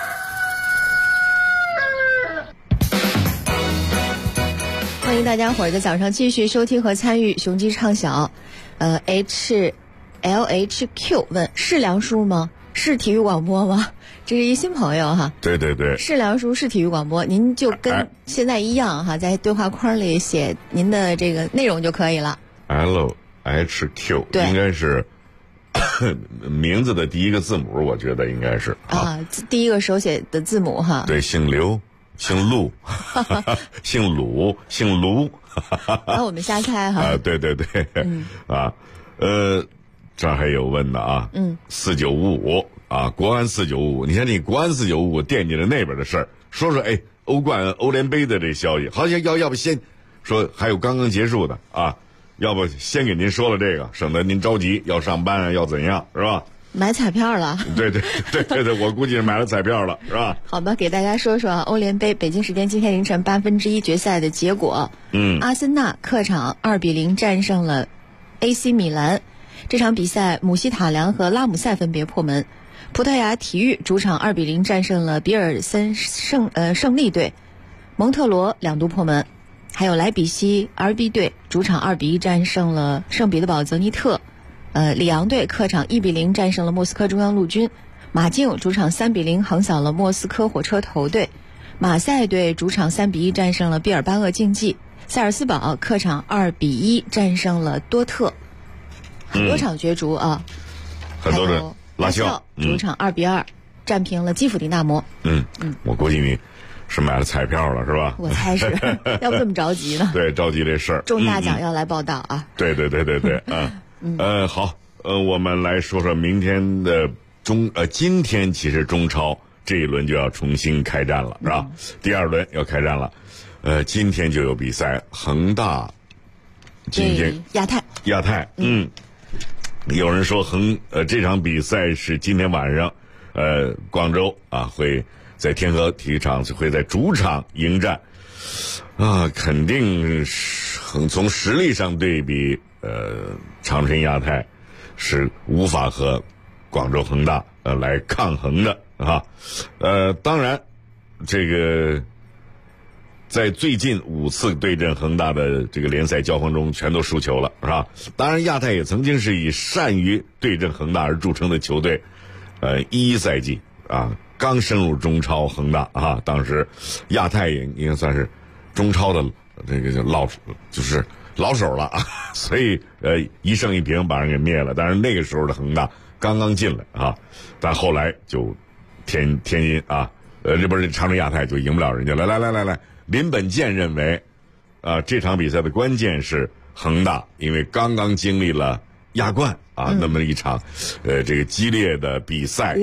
欢迎大家伙儿在早上继续收听和参与雄鸡唱晓。LHQ 问是梁叔吗？是体育广播吗？这是一新朋友哈。 对对对， 是梁叔，是体育广播，您就跟现在一样哈，在对话框里写您的这个内容就可以了。 LHQ 应该是名字的第一个字母，我觉得应该是第一个手写的字母哈。 对，姓刘，姓陆，姓鲁，姓卢。 那我们瞎猜哈。 对对对，这儿还有问的啊，4955啊，国安4955，你看你国安4955惦记着那边的事儿，说欧联杯的这消息，好像要不先说，还有刚刚结束的啊，要不先给您说了这个，省得您着急要上班啊，要怎样是吧？ 买彩票了。 对，我估计是买了彩票了，是吧？ 好吧，给大家说说欧联杯北京时间今天凌晨1/8决赛的结果。阿森纳客场2-0战胜了 AC 米兰。这场比赛姆希塔良和拉姆塞分别破门。葡萄牙体育主场2-0战胜了比尔森胜利队。蒙特罗2度破门。还有莱比锡 RB 队主场2-1战胜了圣彼得堡泽尼特。里昂队客场1-0战胜了莫斯科中央陆军。马竞主场3-0横扫了莫斯科火车头队。马赛队主场3-1战胜了毕尔巴鄂竞技。塞尔斯堡客场2-1战胜了多特。很多场角逐啊， 很多人。拉肖主场2-2战平了基辅迪纳摩。 我估计你是买了彩票了是吧？ 我猜是，要不这么着急呢？ 对，着急这事儿， 中大奖要来报道啊！ 对，好，我们来说说明天的今天其实中超这一轮就要重新开战了，是吧？第2轮要开战了，今天就有比赛，恒大今天亚太，有人说这场比赛是今天晚上，广州会在天河体育场会在主场迎战，肯定是从实力上对比，长春亚泰是无法和广州恒大来抗衡的啊。当然，这个在最近5次对阵恒大的这个联赛交锋中，全都输球了，是吧？当然，亚泰也曾经是以善于对阵恒大而著称的球队。11赛季刚升入中超，恒大当时亚泰也应该算是中超的这个就是老手了所以1胜1平把人给灭了。但是那个时候的恒大刚刚进来但后来就天津这不是长春亚泰就赢不了人家了。来，林本健认为这场比赛的关键是恒大，因为刚刚经历了亚冠那么一场这个激烈的比赛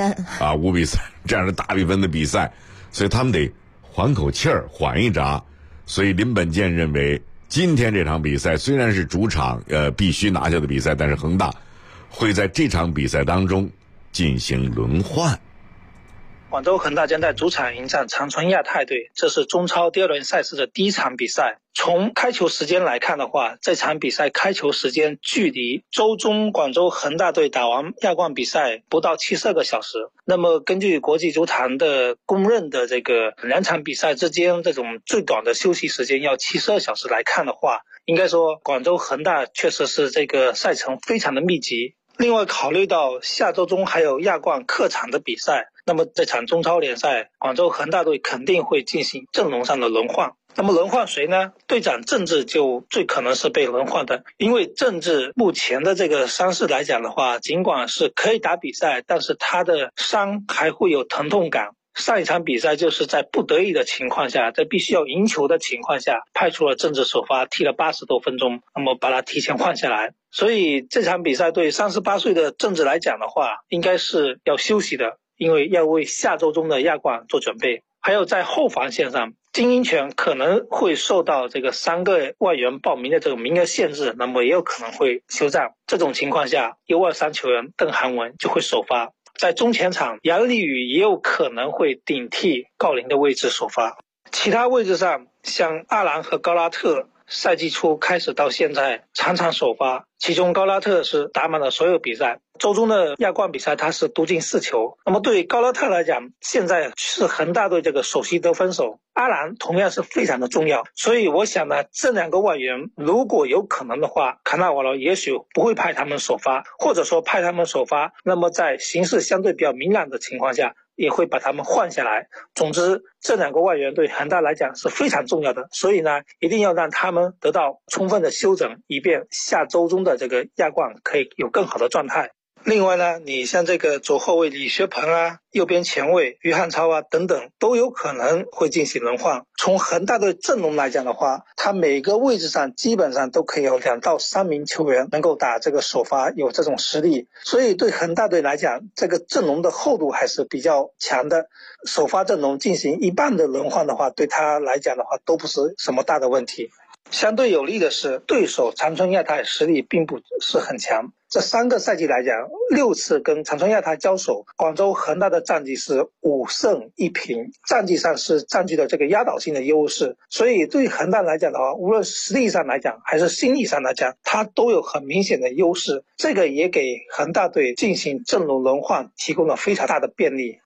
，5-3这样的大比分的比赛，所以他们得缓口气儿，缓一闸。所以林本健认为今天这场比赛虽然是主场必须拿下的比赛，但是恒大会在这场比赛当中进行轮换。 广州恒大将在主场迎战长春亚泰队，这是中超第2轮赛事的第1场比赛。从开球时间来看的话，这场比赛开球时间距离周中广州恒大队打完亚冠比赛不到72个小时。那么根据国际足坛的公认的这个2场比赛之间这种最短的休息时间要72小时来看的话，应该说广州恒大确实是这个赛程非常的密集。另外考虑到下周中还有亚冠客场的比赛，那么这场中超联赛广州恒大队肯定会进行阵容上的轮换。那么轮换谁呢？队长郑智就最可能是被轮换的，因为郑智目前的这个伤势来讲的话，尽管是可以打比赛，但是他的伤还会有疼痛感。上一场比赛就是在不得已的情况下，在必须要赢球的情况下，派出了郑智首发，踢了80多分钟，那么把他提前换下来。所以这场比赛对38岁的郑智来讲的话，应该是要休息的，因为要为下周中的亚冠做准备。还有在后防线上，金英权可能会受到这个3个外援报名的这个名额限制，那么也有可能会休战。这种情况下，U23球员邓涵文就会首发。在中前场，杨立宇也有可能会顶替郜林的位置首发。其他位置上，像阿兰和高拉特赛季初开始到现在场场首发，其中高拉特是打满了所有比赛。周中的亚冠比赛他是独进4球。那么对于高拉特来讲，现在是恒大队这个首席得分手，阿兰同样是非常的重要。所以我想呢，这2个外援如果有可能的话，卡纳瓦罗也许不会派他们首发，或者说派他们首发，那么在形势相对比较明朗的情况下，也会把他们换下来。总之，这2个外援对恒大来讲是非常重要的，所以呢，一定要让他们得到充分的休整，以便下周中的这个亚冠可以有更好的状态。另外呢，你像这个左后卫李学鹏右边前卫于汉超等等，都有可能会进行轮换。从恒大队阵容来讲的话，他每个位置上基本上都可以有2到3名球员能够打这个首发，有这种实力。所以对恒大队来讲，这个阵容的厚度还是比较强的。首发阵容进行一半的轮换的话，对他来讲的话都不是什么大的问题。相对有利的是，对手长春亚泰实力并不是很强。 这3个赛季来讲，6次跟长春亚泰交手，广州恒大的战绩是5胜1平，战绩上是占据了这个压倒性的优势。所以对恒大来讲的话，无论实力上来讲还是心理上来讲，它都有很明显的优势。这个也给恒大队进行阵容轮换提供了非常大的便利。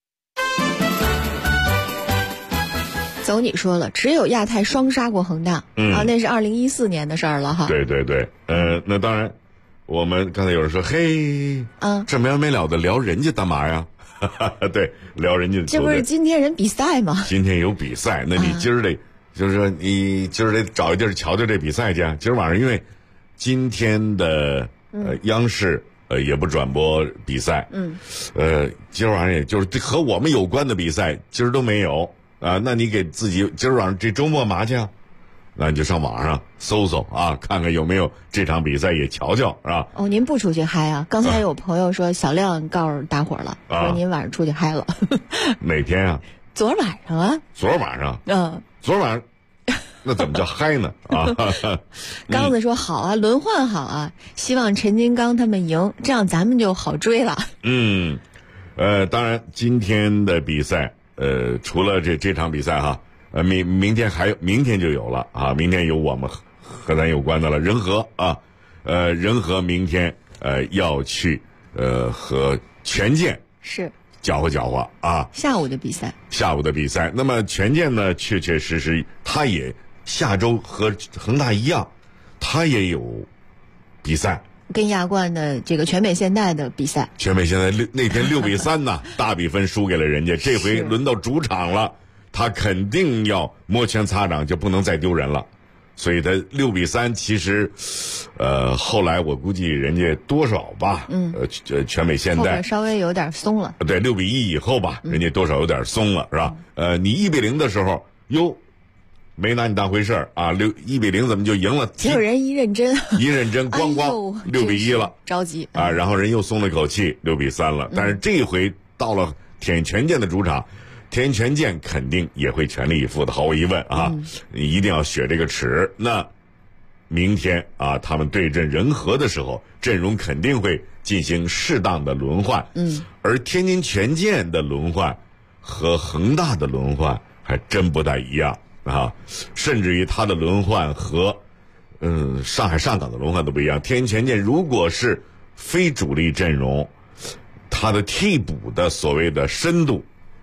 走，你说了，只有亚泰双杀过恒大，那是2014年的事儿了哈。 对对对，那当然，我们刚才有人说，嘿，这没完没了的聊人家干嘛呀？对，聊人家的球队。 这不是今天人比赛吗？ 今天有比赛，那你今儿得，就是说你今儿得找一地儿瞧瞧这比赛去。今儿晚上因为今天的央视也不转播比赛，今儿晚上也就是和我们有关的比赛，今儿都没有。那你给自己今儿晚上这周末嘛去啊？那你就上网上搜搜啊，看看有没有这场比赛也瞧瞧，是吧？ 您不出去嗨啊？刚才有朋友说小亮告诉大伙了，说您晚上出去嗨了。 哪天啊？ 昨儿晚上啊。 昨儿晚上？昨儿晚上，那怎么叫嗨呢？ 刚子说好啊，轮换好啊，希望陈金刚他们赢，这样咱们就好追了。 当然今天的比赛。除了这场比赛哈，明天就有了啊，明天有我们和咱有关的了，人和啊，人和明天要去和权健是搅和啊， 下午的比赛。 那么权健呢，确确实实他也下周和恒大一样，他也有比赛。 跟亚冠的这个全美现代的比赛， 全美现代那天6比3呢，大比分输给了人家。这回轮到主场了，他肯定要摩拳擦掌，就不能再丢人了。所以他6比3，其实，后来我估计人家多少吧，全美现代后边稍微有点松了。 对，6比1以后吧，人家多少有点松了，是吧？你1比0的时候，没拿你当回事儿啊！1比0怎么就赢了？ 结果人一认真， 咣咣6比1了， 着急啊！然后人又松了口气，6比3了。但是这回到了天权健的主场，天权健肯定也会全力以赴的，毫无疑问啊！一定要雪这个耻。那明天啊，他们对阵人和的时候，阵容肯定会进行适当的轮换。而天津权健的轮换和恒大的轮换还真不太一样。甚至于他的轮换和上海上港的轮换都不一样。天津权健如果是非主力阵容，他的替补的所谓的深度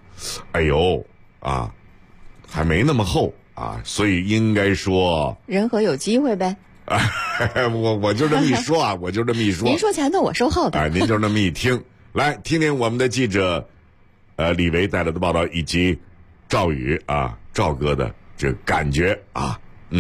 还没那么厚啊，所以应该说人和有机会呗。 我就这么一说啊，您说前头我收后头， 您就那么一听。来听听我们的记者李维带来的报道，以及赵宇赵哥的这感觉啊。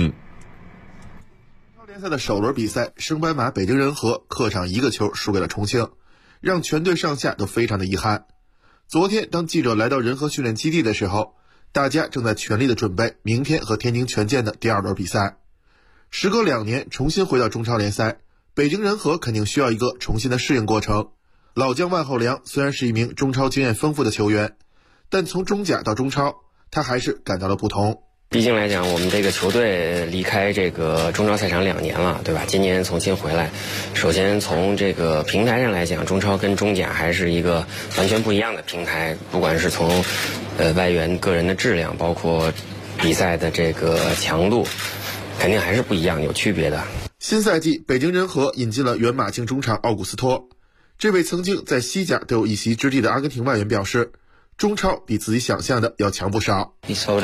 联赛的首轮比赛，升班马北京人和客场1个球输给了重庆，让全队上下都非常的遗憾。昨天当记者来到人和训练基地的时候，大家正在全力的准备明天和天津权健的第2轮比赛。时隔2年重新回到中超联赛，北京人和肯定需要一个重新的适应过程。老将万厚良虽然是一名中超经验丰富的球员，但从中甲到中超，他还是感到了不同。 毕竟来讲，我们这个球队离开这个中超赛场2年了，对吧？今年重新回来，首先从这个平台上来讲，中超跟中甲还是一个完全不一样的平台，不管是从外援个人的质量，包括比赛的这个强度，肯定还是不一样，有区别的。 新赛季，北京人和引进了原马竞中场奥古斯托，这位曾经在西甲都有一席之地的阿根廷外援表示，中超比自己想象的要强不少。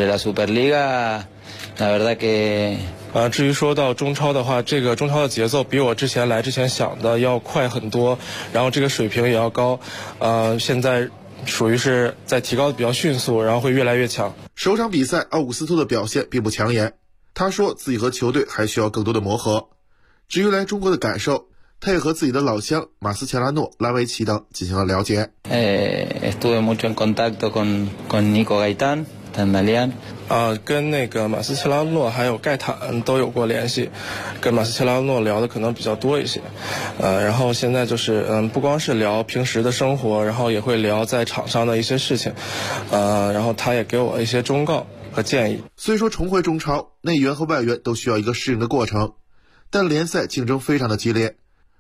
至于说到中超的话，这个中超的节奏比我之前想的要快很多，然后这个水平也要高，现在属于是在提高的比较迅速，然后会越来越强。 首场比赛奥古斯托的表现并不抢眼，他说自己和球队还需要更多的磨合。至于来中国的感受，他也和自己的老乡马斯切拉诺、拉维奇等进行了了解。 Estuve mucho en contacto con Nico Gaitán, Tandalian。 跟那个马斯切拉诺还有盖坦都有过联系，跟马斯切拉诺聊的可能比较多一些。然后现在就是不光是聊平时的生活，然后也会聊在场上的一些事情。然后他也给我一些忠告和建议。 虽说重回中超，内援和外援都需要一个适应的过程，但联赛竞争非常的激烈。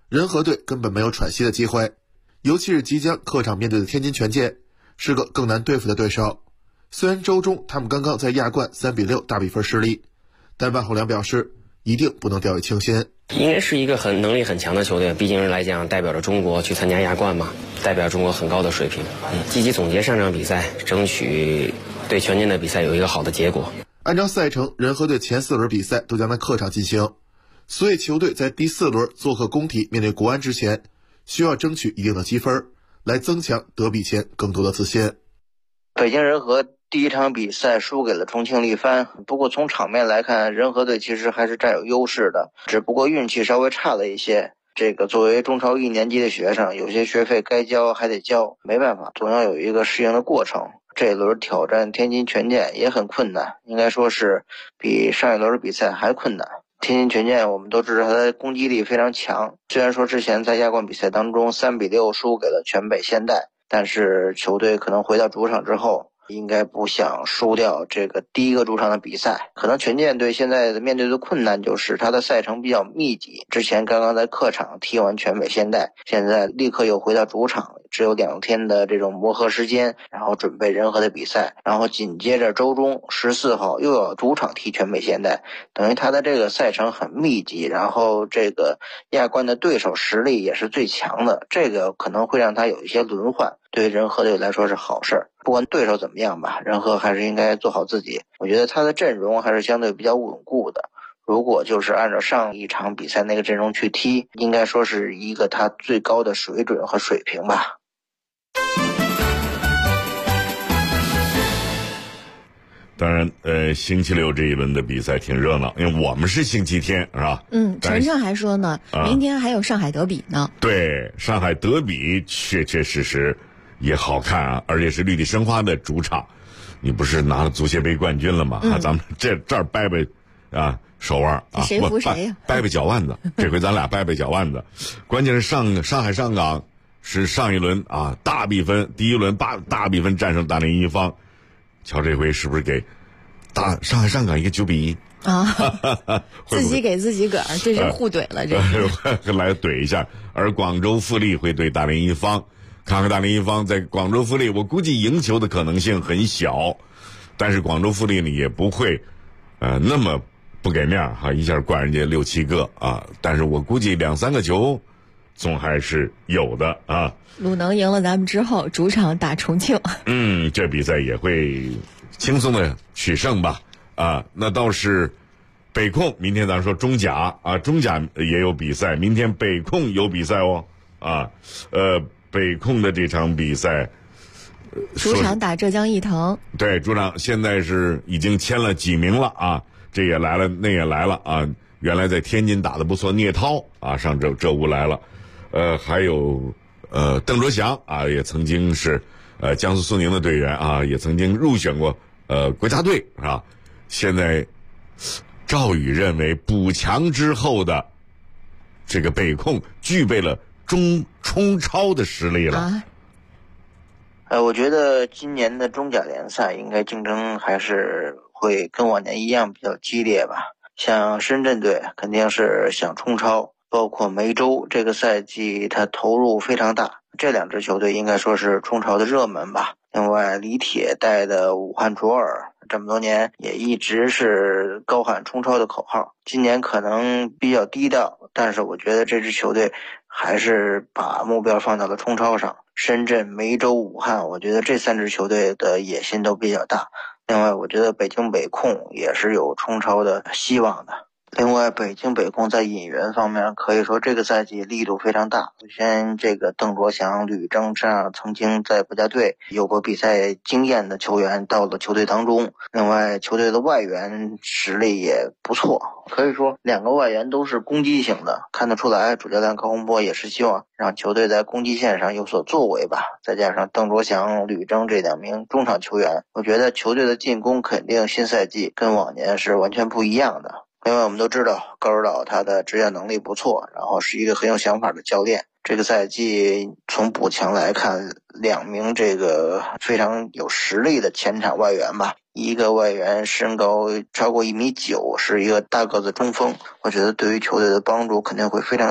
人和队根本没有喘息的机会，尤其是即将客场面对的天津权健，是个更难对付的对手。虽然周中他们刚刚在亚冠3-6大比分失利，但万洪良表示一定不能掉以轻心。 应该是一个能力很强的球队，毕竟来讲代表着中国去参加亚冠嘛，代表中国很高的水平。积极总结上场比赛，争取对权健的比赛有一个好的结果。 按照赛程，人和队前4轮比赛都将在客场进行，所以球队在第4轮做客工体面对国安之前，需要争取一定的积分，来增强德比前更多的自信。 北京人和第一场比赛输给了重庆力帆，不过从场面来看，人和队其实还是占有优势的，只不过运气稍微差了一些。这个作为中超1年级的学生，有些学费该交还得交，没办法，总要有一个适应的过程。这一轮挑战天津权健也很困难，应该说是比上一轮的比赛还困难。天津权健我们都知道他的攻击力非常强，虽然说之前在亚冠比赛当中3-6输给了全北现代，但是球队可能回到主场之后应该不想输掉这个第一个主场的比赛。可能权健队现在的面对的困难就是他的赛程比较密集，之前刚刚在客场踢完全北现代，现在立刻又回到主场，只有2天的这种磨合时间，然后准备人和的比赛，然后紧接着周中14号又要主场踢全北现代，等于他的这个赛程很密集，然后这个亚冠的对手实力也是最强的，这个可能会让他有一些轮换，对人和队来说是好事儿。不管对手怎么样吧，人和还是应该做好自己，我觉得他的阵容还是相对比较稳固的，如果就是按照上一场比赛那个阵容去踢，应该说是一个他最高的水准和水平吧。 当然星期六这一轮的比赛挺热闹，因为我们是星期天是吧？ 晨晨还说呢，明天还有上海德比呢。 对，上海德比确确实实也好看啊，而且是绿地申花的主场。你不是拿了足协杯冠军了吗？咱们这儿掰掰啊手腕啊， 谁服谁呀？ 掰掰脚腕子，这回咱俩掰掰脚腕子。关键是上海上港是上一轮啊大比分，第一轮大比分战胜大连一方。瞧这回是不是给上海上港一个9-1 啊？自己给自己个儿，这是互怼了，这是来怼一下。而广州富力会对大连一方，看看大连一方在广州富力，我估计赢球的可能性很小，但是广州富力呢也不会那么不给面哈，一下灌人家6-7个啊，但是我估计2-3个球总还是有的啊。 鲁能赢了咱们之后，主场打重庆， 这比赛也会轻松的取胜吧啊。那倒是北控，明天咱们说中甲啊，中甲也有比赛，明天北控有比赛哦啊。北控的这场比赛主场打浙江毅腾， 对，主场现在是已经签了几名了啊，这也来了那也来了啊。原来在天津打得不错，聂涛啊上浙吴来了，还有邓卓翔啊，也曾经是江苏苏宁的队员啊，也曾经入选过国家队啊。现在赵宇认为补强之后的这个北控具备了冲超的实力了。 我觉得今年的中甲联赛应该竞争还是会跟往年一样比较激烈吧。像深圳队肯定是想冲超，包括梅州这个赛季他投入非常大，这2支球队应该说是冲超的热门吧。另外李铁带的武汉卓尔这么多年也一直是高喊冲超的口号，今年可能比较低调，但是我觉得这支球队还是把目标放到了冲超上。深圳、梅州、武汉，我觉得这3支球队的野心都比较大。另外我觉得北京北控也是有冲超的希望的。另外北京北控在引援方面可以说这个赛季力度非常大，首先这个邓卓翔、吕征这样曾经在国家队有过比赛经验的球员到了球队当中，另外球队的外援实力也不错，可以说2个外援都是攻击型的，看得出来主教练高洪波也是希望让球队在攻击线上有所作为吧。再加上邓卓翔、吕征这2名中场球员，我觉得球队的进攻肯定新赛季跟往年是完全不一样的。另外我们都知道高指导他的执教能力不错，然后是一个很有想法的教练。这个赛季从补强来看，2名这个非常有实力的前场外援吧，一个外援身高超过1.9米，是一个大个子中锋，我觉得对于球队的帮助肯定会非常大。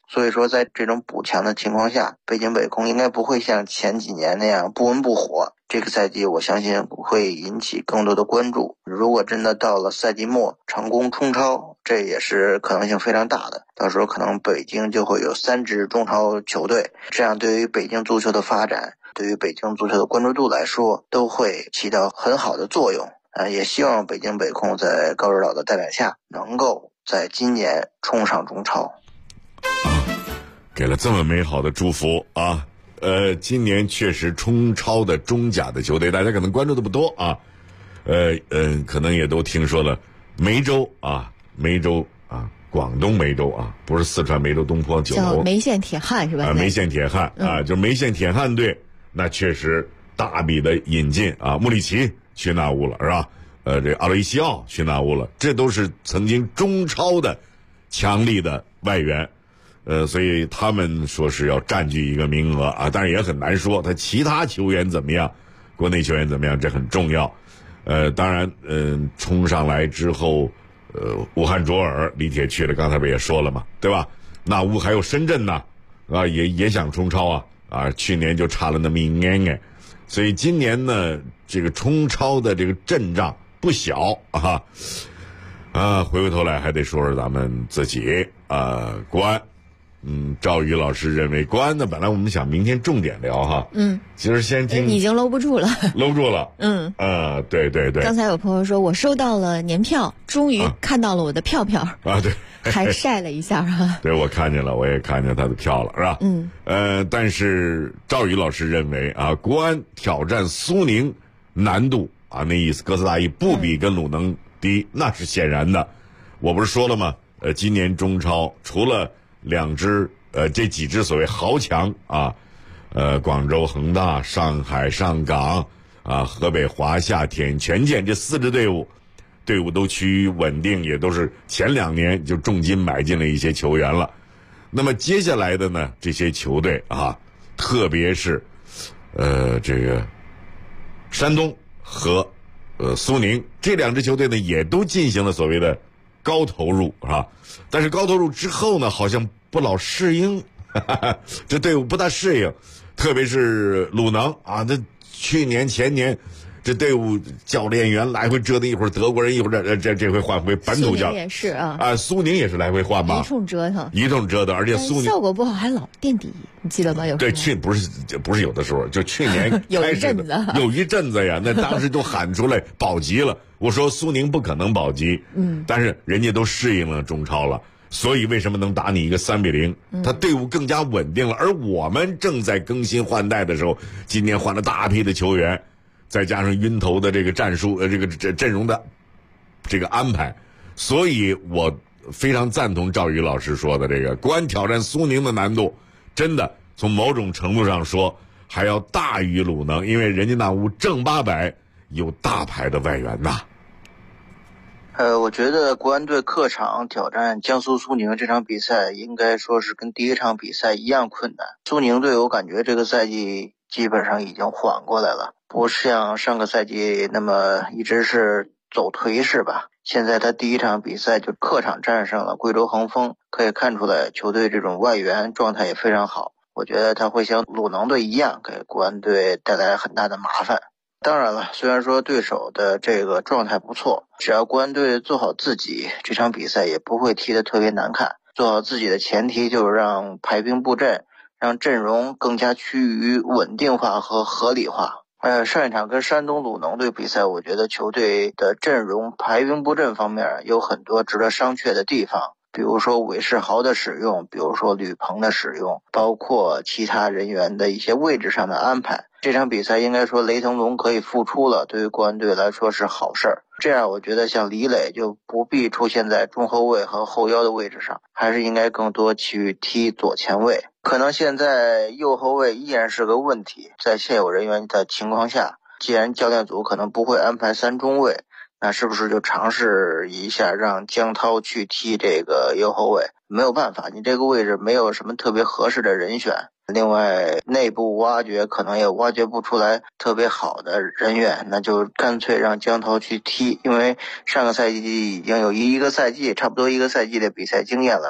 所以说在这种补强的情况下，北京北控应该不会像前几年那样不温不火。这个赛季我相信会引起更多的关注。如果真的到了赛季末成功冲超，这也是可能性非常大的。到时候可能北京就会有3支中超球队，这样对于北京足球的发展，对于北京足球的关注度来说，都会起到很好的作用。也希望北京北控在高指导的带领下，能够在今年冲上中超。 给了这么美好的祝福啊！今年确实冲超的中甲的球队，大家可能关注的不多啊。可能也都听说了梅州啊，广东梅州啊，不是四川梅州东坡酒楼， 叫梅县铁汉是吧？ 梅县铁汉啊，就梅县铁汉队，那确实大笔的引进啊，穆里奇去那屋了是吧？这阿雷西奥去那屋了，这都是曾经中超的强力的外援。所以他们说是要占据一个名额啊，但是也很难说他其他球员怎么样，国内球员怎么样，这很重要。当然，冲上来之后，武汉卓尔李铁去了，刚才不也说了嘛，对吧？那屋还有深圳呢，啊，也想冲超啊，去年就差了那么一点，所以今年呢，这个冲超的这个阵仗不小啊。回过头来还得说说咱们自己国安。赵宇老师认为国安呢，本来我们想明天重点聊哈，其实先听已经搂不住了， 对对对。 刚才有朋友说我收到了年票，终于看到了我的票啊，对， 还晒了一下哈。 对，我看见了，我也看见他的票了，是吧？但是赵宇老师认为啊，国安挑战苏宁难度啊，那意思哥斯达伊不比跟鲁能低，那是显然的。我不是说了吗？今年中超除了这几支所谓豪强啊，广州恒大、上海上港啊、河北华夏、铁人权健这4支队伍都趋于稳定，也都是前2年就重金买进了一些球员了。那么接下来的呢，这些球队啊，特别是这个山东和苏宁这2支球队呢，也都进行了所谓的高投入啊，但是高投入之后呢，好像不老适应，这队伍不大适应，特别是鲁能啊，这去年前年这队伍教练员来回折腾，一会儿德国人，一会儿这回换回本土教练， 也是啊， 苏宁也是来回换嘛， 一通折腾， 而且苏宁效果不好还老垫底，你记得吗？ 对，不是有的时候，就去年开始的有一阵子呀，那当时就喊出来保级了。我说苏宁不可能保级，但是人家都适应了中超了，所以为什么能打你一个3-0？他队伍更加稳定了，而我们正在更新换代的时候，今年换了大批的球员，再加上晕头的这个战术，这个阵容的这个安排，所以我非常赞同赵宇老师说的，这个国安挑战苏宁的难度，真的从某种程度上说还要大于鲁能，因为人家那屋正800有大牌的外援呐。 我觉得国安队客场挑战江苏苏宁这场比赛，应该说是跟第一场比赛一样困难。苏宁队我感觉这个赛季基本上已经缓过来了，不像上个赛季那么一直是走颓势吧。现在他第一场比赛就客场战胜了贵州恒丰，可以看出来球队这种外援状态也非常好。我觉得他会像鲁能队一样给国安队带来很大的麻烦。当然了，虽然说对手的这个状态不错，只要国安队做好自己，这场比赛也不会踢得特别难看。做好自己的前提就是让排兵布阵，让阵容更加趋于稳定化和合理化。上一场跟山东鲁能队比赛，我觉得球队的阵容排兵布阵方面有很多值得商榷的地方，比如说韦世豪的使用，比如说吕鹏的使用，包括其他人员的一些位置上的安排。这场比赛应该说雷腾龙可以复出了，对于国安队来说是好事儿。这样我觉得像李磊就不必出现在中后卫和后腰的位置上，还是应该更多去踢左前卫。可能现在右后卫依然是个问题，在现有人员的情况下，既然教练组可能不会安排3中卫，那是不是就尝试一下让姜涛去踢这个右后卫？没有办法，你这个位置没有什么特别合适的人选。另外内部挖掘可能也挖掘不出来特别好的人员，那就干脆让姜涛去踢，因为上个赛季已经有一个赛季差不多一个赛季的比赛经验了吧。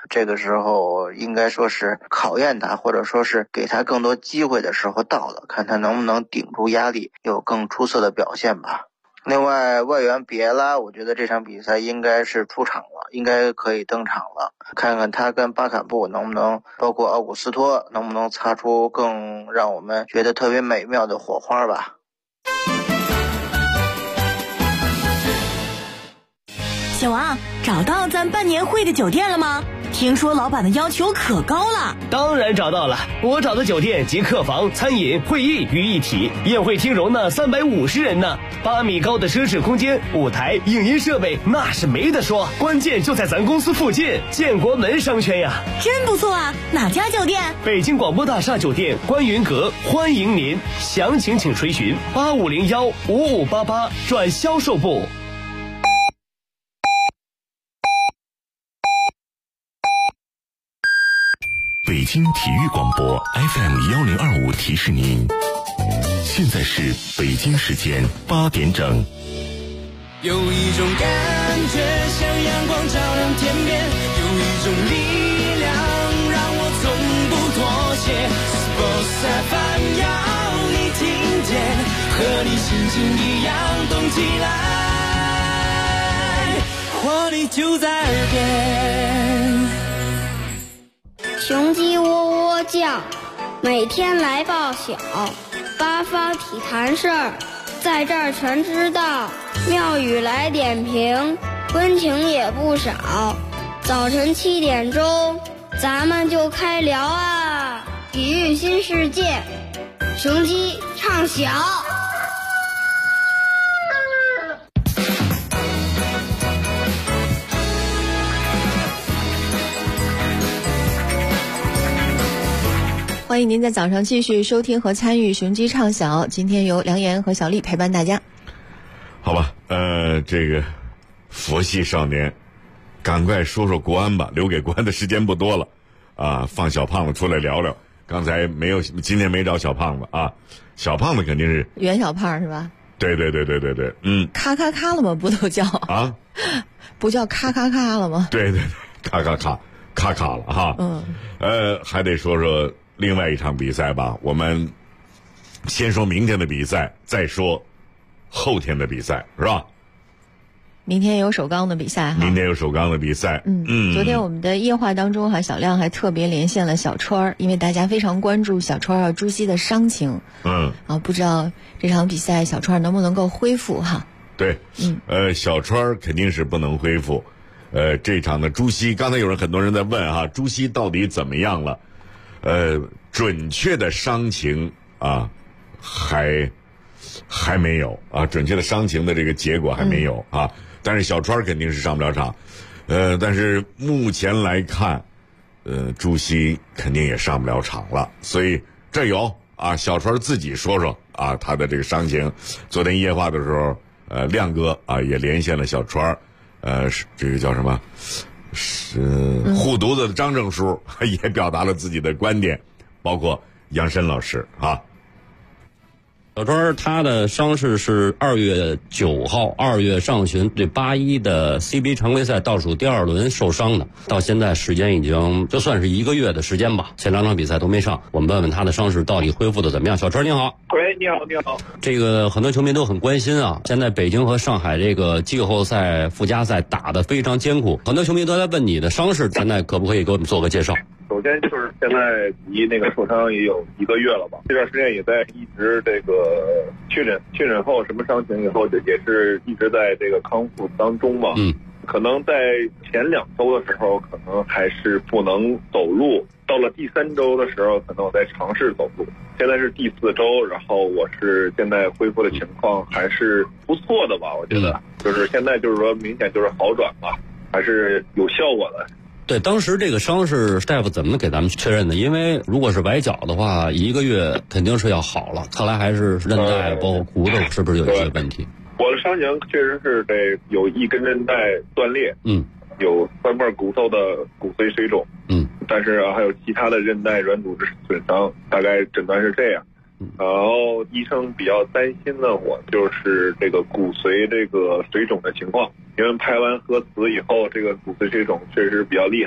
这个时候应该说是考验他，或者说是给他更多机会的时候到了，看他能不能顶住压力，有更出色的表现吧。另外，外援别拉，我觉得这场比赛应该是出场了，应该可以登场了，看看他跟巴坎布能不能，包括奥古斯托能不能擦出更让我们觉得特别美妙的火花吧。 小王，找到咱办年会的酒店了吗？听说老板的要求可高了。 当然找到了，我找的酒店集客房、餐饮、会议于一体，宴会厅容纳350人呢，8米高的奢侈空间，舞台、影音设备那是没得说，关键就在咱公司附近，建国门商圈呀。 真不错啊，哪家酒店？ 北京广播大厦酒店观云阁，欢迎您，详情请垂询8501-5588转销售部。 北京体育广播 FM1025提示您，现在是北京时间8点整。 有一种感觉像阳光照亮天边，有一种力量让我从不妥协。Sports FM 要你听见，和你心情一样动起来，活力就在耳边。 雄鸡喔喔叫，每天来报晓，八方体坛事儿，在这儿全知道。庙宇来点评，温情也不少。早晨7点钟，咱们就开聊啊！体育新世界，雄鸡唱晓。 欢迎您在早上继续收听和参与雄鸡畅晓，今天由梁岩和小丽陪伴大家。 好吧，这个佛系少年，赶快说说国安吧，留给国安的时间不多了啊！放小胖子出来聊聊。刚才没有，今天没找小胖子啊，小胖子肯定是袁小胖是吧？ 对， 咔咔咔了吗？不都叫啊？ 不叫咔咔咔了吗？ 对，咔咔咔，咔咔了哈。还得说说另外一场比赛吧。我们先说明天的比赛，再说后天的比赛，是吧？ 明天有首钢的比赛哈。 明天有首钢的比赛。 昨天我们的夜话当中小亮还特别连线了小川，因为大家非常关注小川朱熹的伤情。不知道这场比赛小川能不能够恢复哈？ 对，小川肯定是不能恢复。这场的朱熹，刚才很多人在问哈，朱熹到底怎么样了？准确的伤情啊，还没有啊，准确的伤情的这个结果还没有啊。但是小川肯定是上不了场，但是目前来看，朱熹肯定也上不了场了。所以这有啊，小川自己说说啊他的这个伤情。昨天夜话的时候，亮哥啊也连线了小川，这个叫什么？护犊子的张正书也表达了自己的观点，包括杨申老师啊。 小川他的伤势是2月9号2月上旬对81的 CBA 常规赛倒数第2轮受伤的，到现在时间已经就算是1个月的时间吧，前2场比赛都没上。我们问问他的伤势到底恢复的怎么样。小川你好。 喂，你好。 这个很多球迷都很关心啊，现在北京和上海这个季后赛附加赛打得非常艰苦，很多球迷都在问你的伤势，现在可不可以给我们做个介绍？ 首先就是现在离那个受伤也有1个月了吧，这段时间也在一直这个确诊后什么伤情以后也是一直在这个康复当中嘛。可能在前2周的时候可能还是不能走路，到了第3周的时候可能我在尝试走路，现在是第4周，然后我是现在恢复的情况还是不错的吧，我觉得就是现在就是说明显就是好转了，还是有效果的。 对，当时这个伤势大夫怎么给咱们确认的？因为如果是崴脚的话1个月肯定是要好了，看来还是韧带包括骨头是不是有一些问题？ 我的伤情确实是有1根韧带断裂，有3瓣骨头的骨髓水肿，但是还有其他的韧带软组织损伤，大概诊断是这样。然后医生比较担心的我就是这个骨髓这个水肿的情况，因为拍完核磁以后这个骨髓水肿确实比较厉害，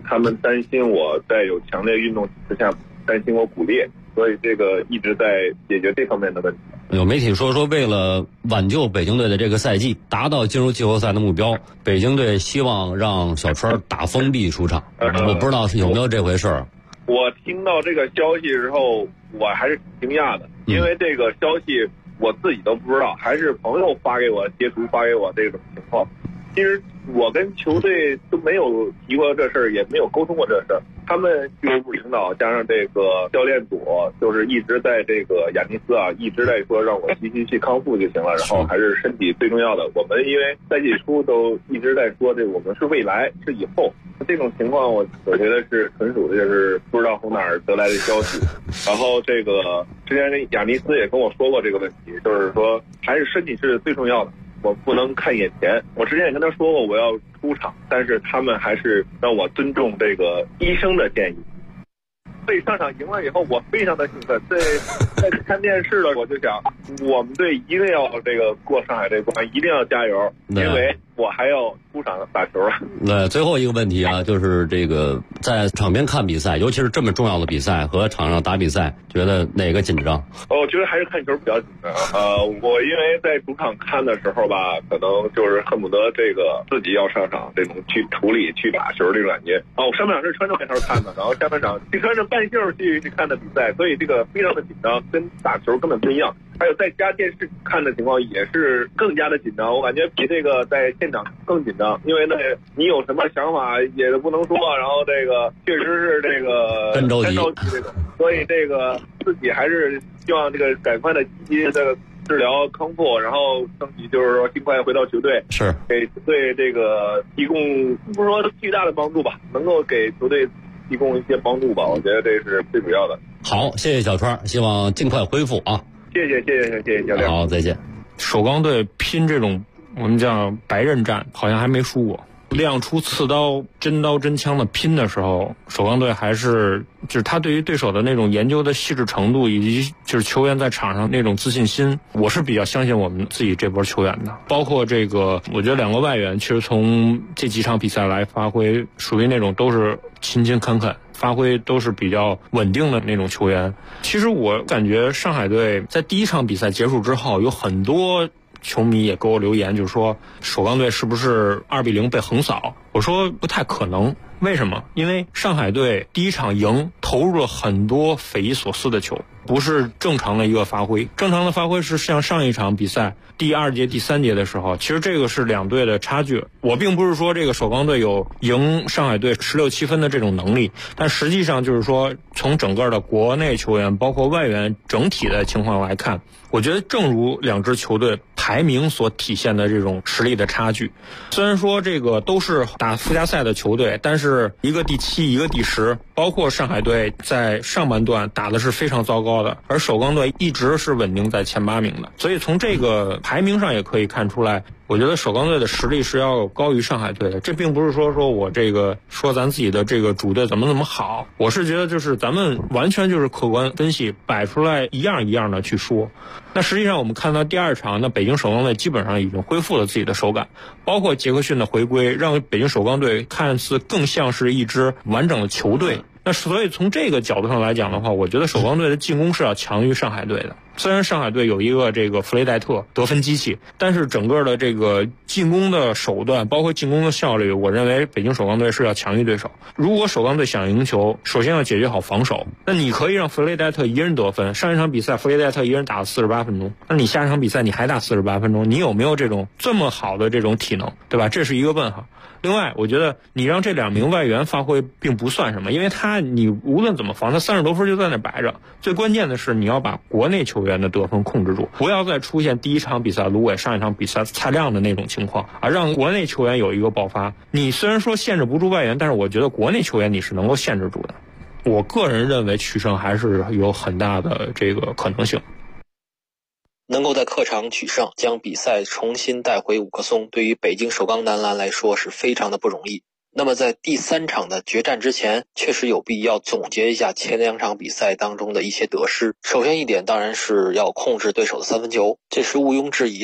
他们担心我在有强烈运动之下，担心我骨裂，所以这个一直在解决这方面的问题。 有媒体说为了挽救北京队的这个赛季，达到进入季后赛的目标，北京队希望让小川打封闭出场。我不知道是有没有这回事儿。 我听到这个消息之后，我还是挺惊讶的，因为这个消息我自己都不知道，还是朋友发给我截图发给我这种情况。其实我跟球队都没有提过这事儿，也没有沟通过这事儿。他们俱乐部领导加上这个教练组，就是一直在这个亚尼斯啊，一直在说让我去康复就行了，然后还是身体最重要的。我们因为赛季初都一直在说这我们是未来是以后，这种情况我觉得是纯属的就是不知道从哪儿得来的消息。然后这个之前亚尼斯也跟我说过这个问题，就是说还是身体是最重要的。我不能看眼前，我之前也跟他说过我要出场，但是他们还是让我尊重这个医生的建议。被上场赢了以后，我非常的兴奋。在看电视了，我就想，我们队一定要这个过上海这关，一定要加油，因为我还要出场打球了。 最后一个问题啊，就是这个在场边看比赛，尤其是这么重要的比赛和场上打比赛，觉得哪个紧张？ 我觉得还是看球比较紧张。我因为在主场看的时候吧，可能就是恨不得这个自己要上场，这种去处理、去打球这种感觉。我上半场是穿着外套看的，然后下半场是穿着半袖去看的比赛，所以这个非常的紧张，跟打球根本不一样。还有在家电视看的情况也是更加的紧张，我感觉比这个在现场更紧张，因为呢你有什么想法也不能说，然后这个确实是这个真着急这种，所以这个自己还是希望这个赶快的积极的治疗康复，然后争取就是说尽快回到球队， 是给球队这个提供不是说巨大的帮助吧，能够给球队提供一些帮助吧，我觉得这是最主要的。 好，谢谢小川，希望尽快恢复啊。 谢谢教练。 好，再见。 首钢队拼这种我们叫白刃战，好像还没输过。亮出刺刀、真刀真枪的拼的时候，首钢队还是就是他对于对手的那种研究的细致程度，以及就是球员在场上那种自信心，我是比较相信我们自己这波球员的。包括这个，我觉得两个外援其实从这几场比赛来发挥，属于那种都是勤勤恳恳，发挥都是比较稳定的那种球员。其实我感觉上海队在第一场比赛结束之后，有很多球迷也给我留言，就是说首钢队是不是2-0被横扫？我说不太可能。为什么？因为上海队第一场赢，投入了很多匪夷所思的球，不是正常的一个发挥。正常的发挥是像上一场比赛第2节、第3节的时候，其实这个是两队的差距。我并不是说这个首钢队有赢上海队16-7分的这种能力，但实际上就是说从整个的国内球员包括外援整体的情况来看，我觉得正如两支球队排名所体现的这种实力的差距。虽然说这个都是打附加赛的球队，但是一个第7，一个第10，包括上海队在上半段打的是非常糟糕的，而首钢队一直是稳定在前8名的。所以从这个排名上也可以看出来，我觉得首钢队的实力是要高于上海队的。这并不是说我这个说咱自己的这个主队怎么好，我是觉得就是咱们完全就是客观分析，摆出来一样一样的去说。那实际上我们看到第2场，那北京首钢队基本上已经恢复了自己的手感，包括杰克逊的回归，让北京首钢队看似更像是一支完整的球队。那所以从这个角度上来讲的话，我觉得首钢队的进攻是要强于上海队的。虽然上海队有一个这个弗雷戴特得分机器，但是整个的这个进攻的手段包括进攻的效率，我认为北京首钢队是要强于对手。如果首钢队想赢球，首先要解决好防守。那你可以让弗雷戴特一人得分，上一场比赛弗雷戴特一人打了48分钟，那你下一场比赛你还打48分钟，你有没有这种这么好的这种体能，对吧？这是一个问号。另外我觉得你让这2名外援发挥并不算什么，因为你无论怎么防，他30多分就在那摆着。最关键的是你要把国内球员的得分控制住，不要再出现第一场比赛芦苇上一场比赛蔡亮的那种情况啊，让国内球员有一个爆发。你虽然说限制不住外援，但是我觉得国内球员你是能够限制住的。我个人认为取胜还是有很大的这个可能性。 能够在客场取胜，将比赛重新带回5棵松，对于北京首钢男篮来说是非常的不容易。那么在第3场的决战之前，确实有必要总结一下前2场比赛当中的一些得失。首先一点当然是要控制对手的3分球，这是毋庸置疑的。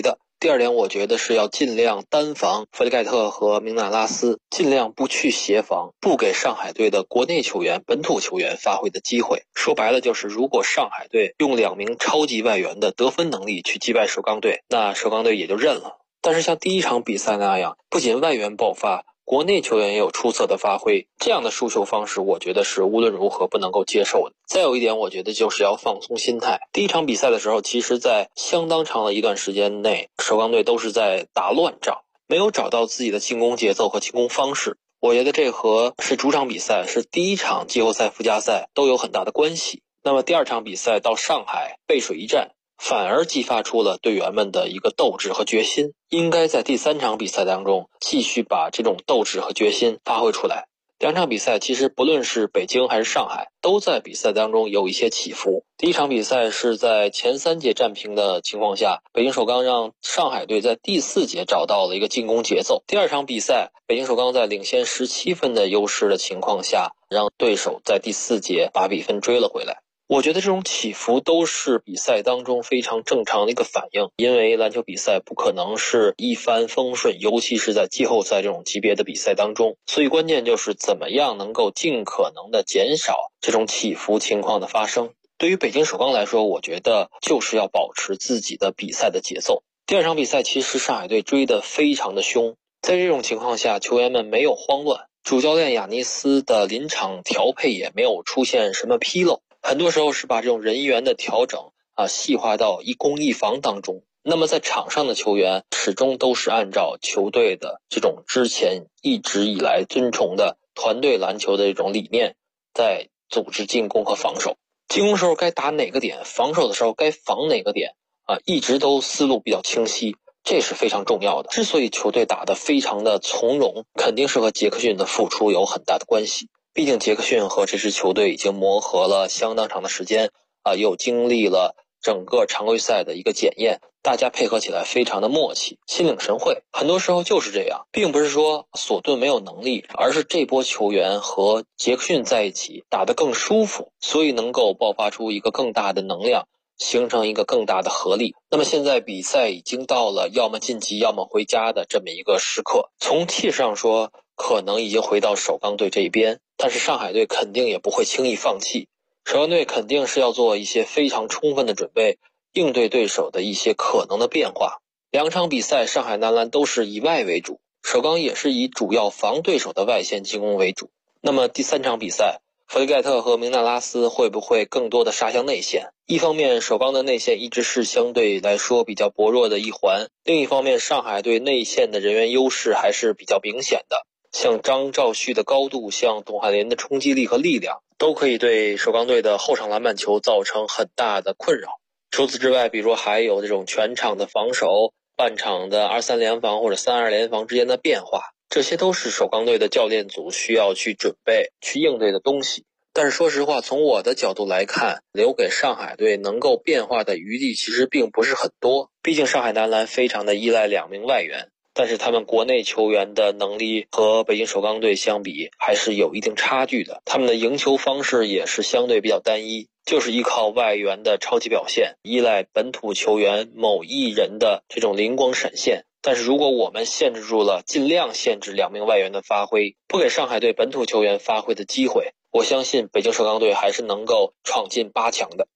第二点，我觉得是要尽量单防弗里盖特和明纳拉斯，尽量不去协防，不给上海队的国内球员、本土球员发挥的机会。说白了就是，如果上海队用2名超级外援的得分能力去击败首钢队，那首钢队也就认了。但是像第一场比赛那样，不仅外援爆发，国内球员也有出色的发挥，这样的输球方式我觉得是无论如何不能够接受的。再有一点，我觉得就是要放松心态。第一场比赛的时候，其实在相当长的一段时间内，首钢队都是在打乱仗，没有找到自己的进攻节奏和进攻方式。我觉得这和是主场比赛，是第一场季后赛附加赛都有很大的关系。那么第二场比赛到上海背水一战，反而激发出了队员们的一个斗志和决心，应该在第3场比赛当中继续把这种斗志和决心发挥出来。2场比赛其实不论是北京还是上海，都在比赛当中有一些起伏。第一场比赛是在前3节战平的情况下，北京首钢让上海队在第4节找到了一个进攻节奏。第2场比赛，北京首钢在领先17分的优势的情况下，让对手在第4节把比分追了回来。我觉得这种起伏都是比赛当中非常正常的一个反应，因为篮球比赛不可能是一帆风顺，尤其是在季后赛这种级别的比赛当中，所以关键就是怎么样能够尽可能的减少这种起伏情况的发生。对于北京首钢来说，我觉得就是要保持自己的比赛的节奏。第2场比赛其实上海队追得非常的凶，在这种情况下，球员们没有慌乱，主教练亚尼斯的临场调配也没有出现什么纰漏。很多时候是把这种人员的调整细化到一攻一防当中。那么在场上的球员始终都是按照球队的这种之前一直以来尊崇的团队篮球的这种理念，在组织进攻和防守。进攻时候该打哪个点，防守的时候该防哪个点一直都思路比较清晰，这是非常重要的。之所以球队打得非常的从容，肯定是和杰克逊的付出有很大的关系。毕竟杰克逊和这支球队已经磨合了相当长的时间又经历了整个常规赛的一个检验，大家配合起来非常的默契，心领神会。很多时候就是这样，并不是说索顿没有能力，而是这波球员和杰克逊在一起打得更舒服，所以能够爆发出一个更大的能量，形成一个更大的合力。那么现在比赛已经到了要么晋级要么回家的这么一个时刻，从气势上说可能已经回到首钢队这一边，但是上海队肯定也不会轻易放弃，首钢队肯定是要做一些非常充分的准备，应对对手的一些可能的变化。2场比赛上海男篮都是以外为主，首钢也是以主要防对手的外线进攻为主。那么第3场比赛，弗里盖特和明纳拉斯会不会更多的杀向内线？一方面首钢的内线一直是相对来说比较薄弱的一环，另一方面上海队内线的人员优势还是比较明显的，像张兆旭的高度，像董海林的冲击力和力量，都可以对首钢队的后场篮板球造成很大的困扰。除此之外，比如还有这种全场的防守，半场的2-3联防或者3-2联防之间的变化，这些都是首钢队的教练组需要去准备去应对的东西。但是说实话，从我的角度来看，留给上海队能够变化的余地其实并不是很多。毕竟上海男篮非常的依赖2名外援，但是他们国内球员的能力和北京首钢队相比还是有一定差距的，他们的赢球方式也是相对比较单一，就是依靠外援的超级表现，依赖本土球员某一人的这种灵光闪现。但是如果我们限制住了，尽量限制2名外援的发挥，不给上海队本土球员发挥的机会，我相信北京首钢队还是能够闯进8强的。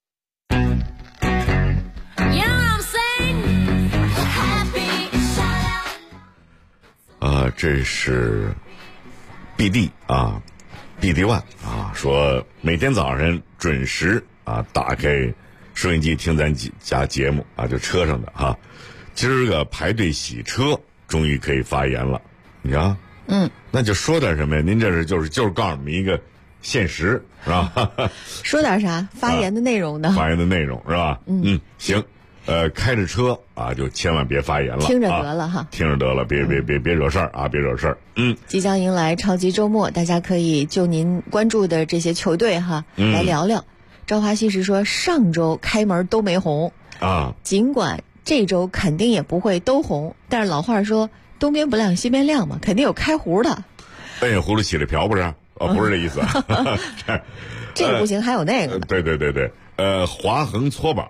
这是 BD BD One 说每天早上准时打开收音机听咱家节目就车上的今儿个排队洗车终于可以发言了，你看那就说点什么呀？您这是就是告诉你们一个现实是吧？ 说点啥？发言的内容呢？ 发言的内容是吧？行。开着车就千万别发言了， 听着得了哈， 听着得了，别惹事儿别惹事儿。 即将迎来超级周末，大家可以就您关注的这些球队来聊聊。朝华西时说，上周开门都没红尽管这周肯定也不会都红，但是老话说东边不亮西边亮嘛，肯定有开壶的。 半夜葫芦洗了瓢不是？不是这意思。 这个不行，还有那个。 对。划横搓板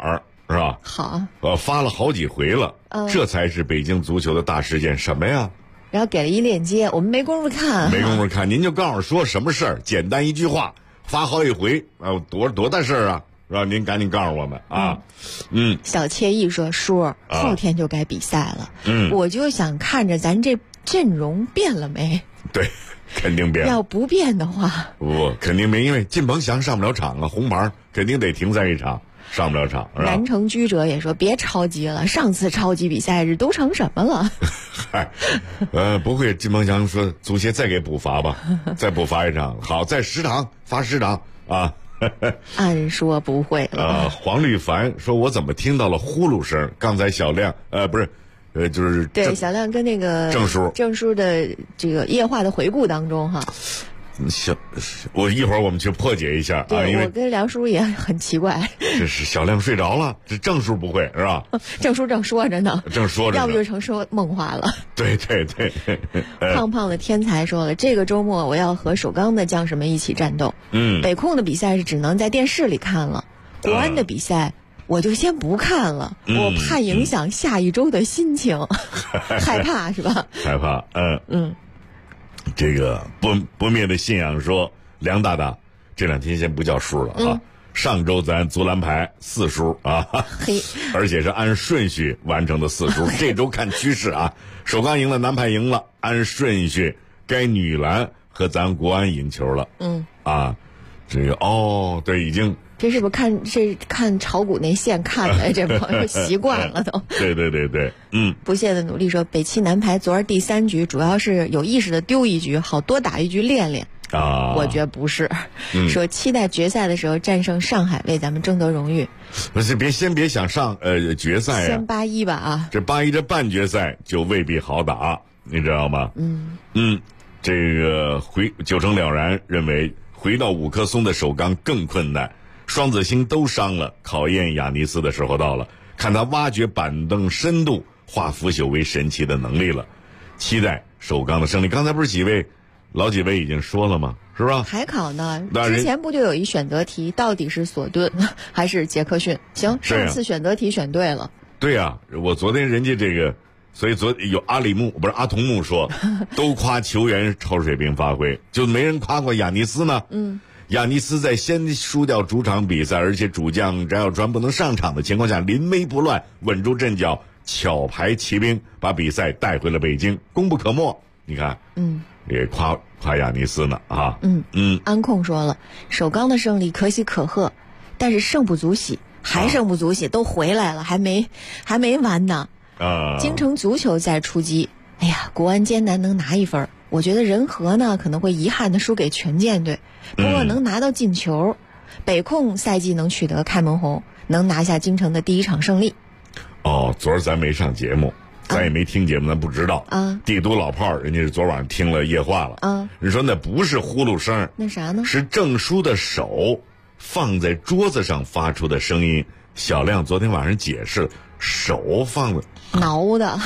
是吧？ 好， 发了好几回了，这才是北京足球的大事件，什么呀？ 然后给了一链接，我们没工夫看， 没工夫看，您就告诉说什么事儿，简单一句话，发好几回多大事儿啊，是吧？您赶紧告诉我们啊。 小惬意说，叔，后天就该比赛了，我就想看着咱这阵容变了没？ 对，肯定变了。 要不变的话， 不肯定变，因为金鹏翔上不了场啊，红牌肯定得停赛一场。上不了场，是吧？ 南城居者也说别超级了，上次超级比赛日都成什么了？ 嗨，不会，金鹏翔说足协再给补罚吧，再补罚一场，好，再罚10场啊。 按说不会了。 黄绿凡说，我怎么听到了呼噜声？刚才小亮，不是，就是对小亮跟那个郑叔的这个夜话的回顾当中哈。 我一会儿我们去破解一下啊，因为我跟梁叔也很奇怪。 这是小亮睡着了，这郑叔不会是吧？ 郑叔正说着呢， 要不就成说梦话了。 对。 胖胖的天才说了，这个周末我要和首钢的将士们一起战斗。北控的比赛是只能在电视里看了，国安的比赛我就先不看了，我怕影响下一周的心情，害怕是吧？ 害怕，这个不灭的信仰说，梁大大这2天先不叫数了啊。上周咱足篮排4输啊，而且是按顺序完成的4输。这周看趋势啊，首钢赢了，南排赢了，按顺序该女篮和咱国安赢球了。这个对，已经。 这是不是看炒股那线看的？这朋友习惯了都。 对， 不懈的努力说，北七南排昨儿第3局主要是有意识的丢一局，好多打一局练练。我觉得不是，说期待决赛的时候战胜上海，为咱们争得荣誉。 不是，先别想上决赛先8-1吧啊！ 这8-1这半决赛就未必好打，你知道吗？这个9成了然认为回到5棵松的首钢更困难。双子星都伤了，考验亚尼斯的时候到了，看他挖掘板凳深度、化腐朽为神奇的能力了。期待首钢的胜利。刚才不是老几位已经说了吗？是吧？ 还考呢，之前不就有一选择题，到底是索顿还是杰克逊？行，上次选择题选对了。 对呀，我昨天人家这个，所以有阿童木说，都夸球员超水平发挥，就没人夸过亚尼斯呢。亚尼斯在先输掉主场比赛，而且主将翟小川不能上场的情况下，临危不乱，稳住阵脚，巧排骑兵，把比赛带回了北京，功不可没。你看，也夸亚尼斯呢啊。 安控说了，首钢的胜利可喜可贺，但是胜不足喜，还胜不足喜，都回来了，还没完呢。京城足球在出击，哎呀，国安艰难能拿1分。我觉得人和呢可能会遗憾的输给权健队，不过能拿到进球，北控赛季能取得开门红，能拿下京城的第1场胜利。 昨儿咱没上节目，咱也没听节目，咱不知道。帝都老炮儿人家是昨晚上听了夜话了。人说那不是呼噜声， 那啥呢？ 是郑叔的手放在桌子上发出的声音。小亮昨天晚上解释，手放的挠的。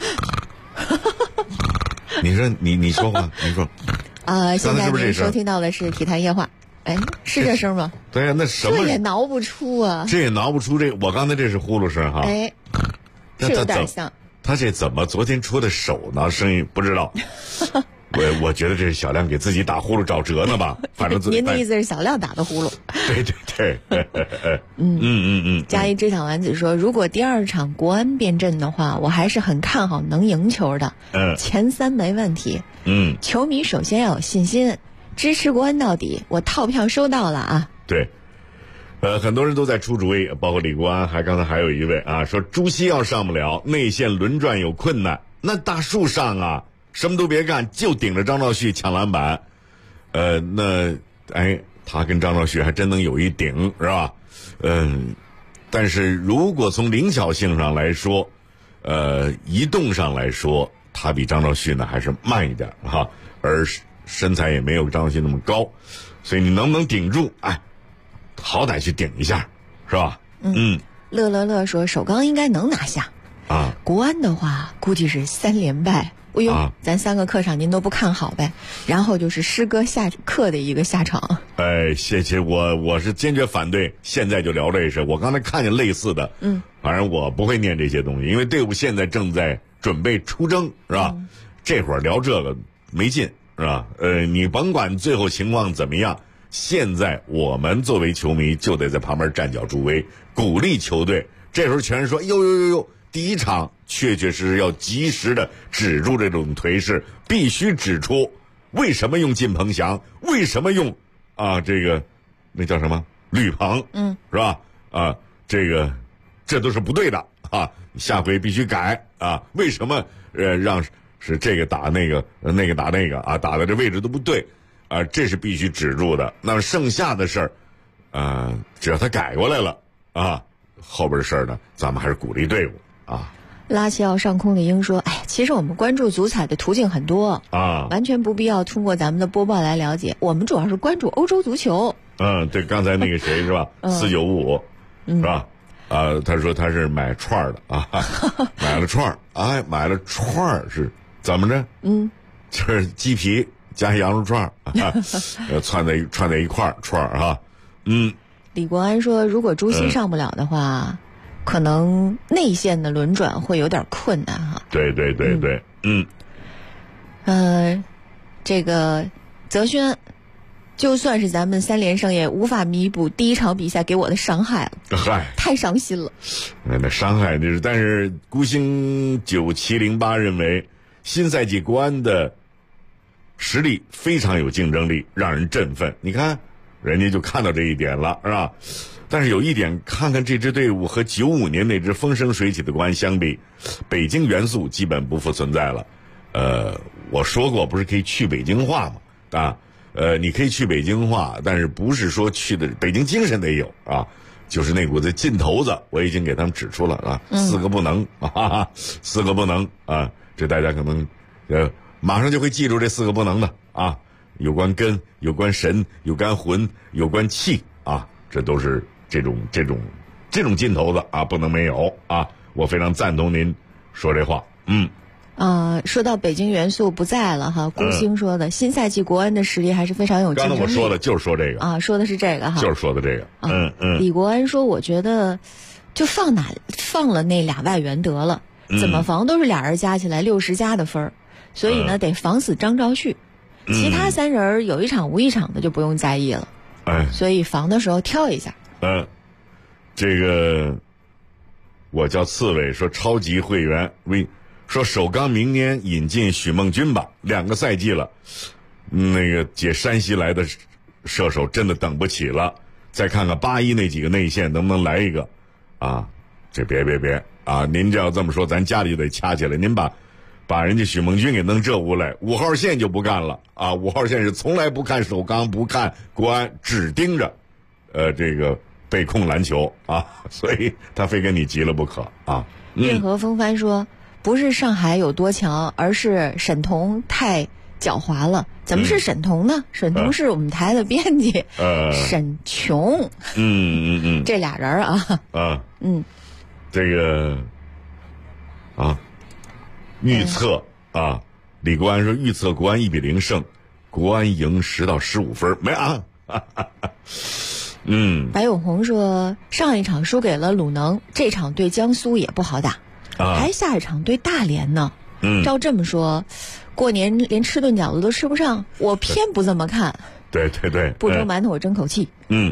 你说你说话，你说现在您收听到的是体坛夜话，是这声吗？ 对呀，那什么这也挠不出啊， 这也挠不出我刚才这是呼噜声哈， 是有点像。 他这怎么昨天出的手呢？声音不知道。我觉得这是小亮给自己打呼噜找辙呢吧？反正您的意思是小亮打的呼噜？ 对。 嘉义知晓丸子说，如果第2场国安变阵的话，我还是很看好能赢球的。前3没问题。球迷首先要有信心，支持国安到底。我套票收到了啊。 对。很多人都在出主意，包括李国安，刚才还有一位啊，说朱熹要上不了，内线轮转有困难，那大树上啊。什么都别干，就顶着张兆旭抢篮板，他跟张兆旭还真能有一顶，是吧？但是如果从灵巧性上来说，移动上来说，他比张兆旭呢还是慢一点哈，而身材也没有张兆旭那么高，所以你能不能顶住？好歹去顶一下，是吧？ 乐说首钢应该能拿下。国安的话估计是3连败。 哎呦，咱3个客场您都不看好呗？然后就是师哥下课的一个下场。 谢谢，我是坚决反对，现在就聊这事。我刚才看见类似的，反正我不会念这些东西，因为队伍现在正在准备出征，是吧？这会儿聊这个没劲，是吧？你甭管最后情况怎么样，现在我们作为球迷就得在旁边站脚助威，鼓励球队。这时候全是说呦，第一场确实要及时的止住这种颓势，必须指出为什么用靳鹏翔，为什么用那叫什么吕鹏，是吧？这都是不对的啊！下回必须改啊！为什么让是这个打那个，那个打那个啊？打的这位置都不对啊！这是必须止住的。那么剩下的事儿，只要他改过来了啊，后边的事儿呢，咱们还是鼓励队伍啊。 拉齐奥上空的鹰说：“其实我们关注足彩的途径很多啊，完全不必要通过咱们的播报来了解。我们主要是关注欧洲足球。” 对，刚才那个谁是吧？4955是吧？他说他是买串的啊，买了串儿，买了串儿是怎么着？就是鸡皮加羊肉串串在一块儿串儿哈。 李国安说，如果朱熹上不了的话，可能内线的轮转会有点困难哈。 对， 这个泽轩，就算是咱们3连胜也无法弥补第一场比赛给我的伤害了，太伤心了。 那伤害就是，但是孤星9708认为，新赛季国安的实力非常有竞争力，让人振奋。你看，人家就看到这一点了，是吧？但是有一点，看看这支队伍和95年那支风生水起的国安相比，北京元素基本不复存在了。我说过，不是可以去北京话吗？你可以去北京话，但是不是说去的北京精神得有啊？就是那股子劲头子，我已经给他们指出了啊，4个不能啊，4个不能啊，这大家可能马上就会记住这4个不能的啊，有关根，有关神，有关魂，有关气啊，这都是这种劲头子啊，不能没有啊！我非常赞同您说这话。 说到北京元素不在了哈，孤星说的，新赛季国安的实力还是非常有竞争力。 刚才我说的就是说这个啊，说的是这个哈， 就是说的这个。 李国安说，我觉得就放了那俩外援得了，怎么防都是俩人加起来60加的分儿，所以呢得防死张兆旭，其他3人有一场无一场的就不用在意了。所以防的时候挑一下。 这个我叫刺猬说超级会员说首钢明年引进许梦军吧，2个赛季了，那个解山西来的射手真的等不起了。再看看81那几个内线能不能来一个啊？这别啊！您这要这么说，咱家里得掐起来。您把人家许梦军给弄这屋来，5号线就不干了啊！5号线是从来不看首钢，不看国安，只盯着这个被控篮球啊，所以他非跟你急了不可啊。 任和风帆说，不是上海有多强，而是沈彤太狡猾了。怎么是沈彤呢？沈彤是我们台的编辑，沈琼。这俩人啊。 这个预测啊，李国安说预测国安1-0胜，国安赢10到15分，没啊？ 白永红说，上一场输给了鲁能，这场对江苏也不好打，还下一场对大连呢。照这么说，过年连吃顿饺子都吃不上，我偏不这么看。 对， 不蒸馒头我争口气。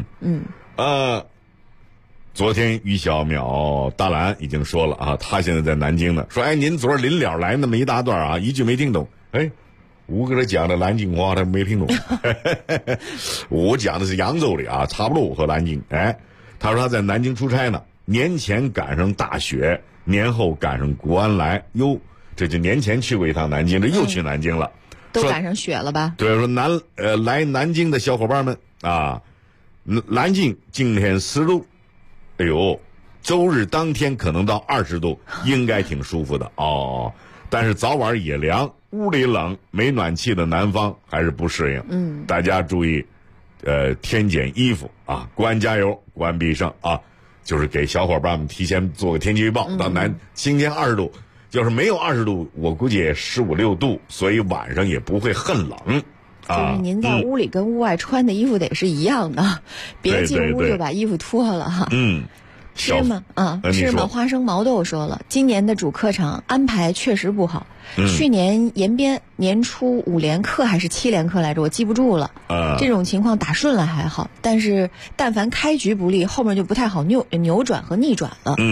昨天于小淼大兰已经说了啊，他现在在南京呢，说您昨儿临了来那么一大段啊，一句没听懂。我给他讲的南京话他没听懂。我讲的是扬州的啊，差不多和南京。他说他在南京出差呢，年前赶上大雪，年后赶上国安来，这就年前去过一趟南京，这又去南京了。 都赶上雪了吧？ 对，说来南京的小伙伴们啊，南京今天10度，周日当天可能到20度，应该挺舒服的哦。但是早晚也凉，屋里冷，没暖气的南方还是不适应。大家注意，添减衣服啊！国安加油，国安必胜啊！就是给小伙伴们提前做个天气预报，到今天20度， 要是没有20度，我估计也15、16度，所以晚上也不会很冷。 就是您在屋里跟屋外穿的衣服得是一样的，别进屋就把衣服脱了哈。芝麻芝麻花生毛豆说了，今年的主客场安排确实不好。去年延边年初5连客还是7连客来着，我记不住了。这种情况打顺了还好，但是但凡开局不利，后面就不太好扭转和逆转了。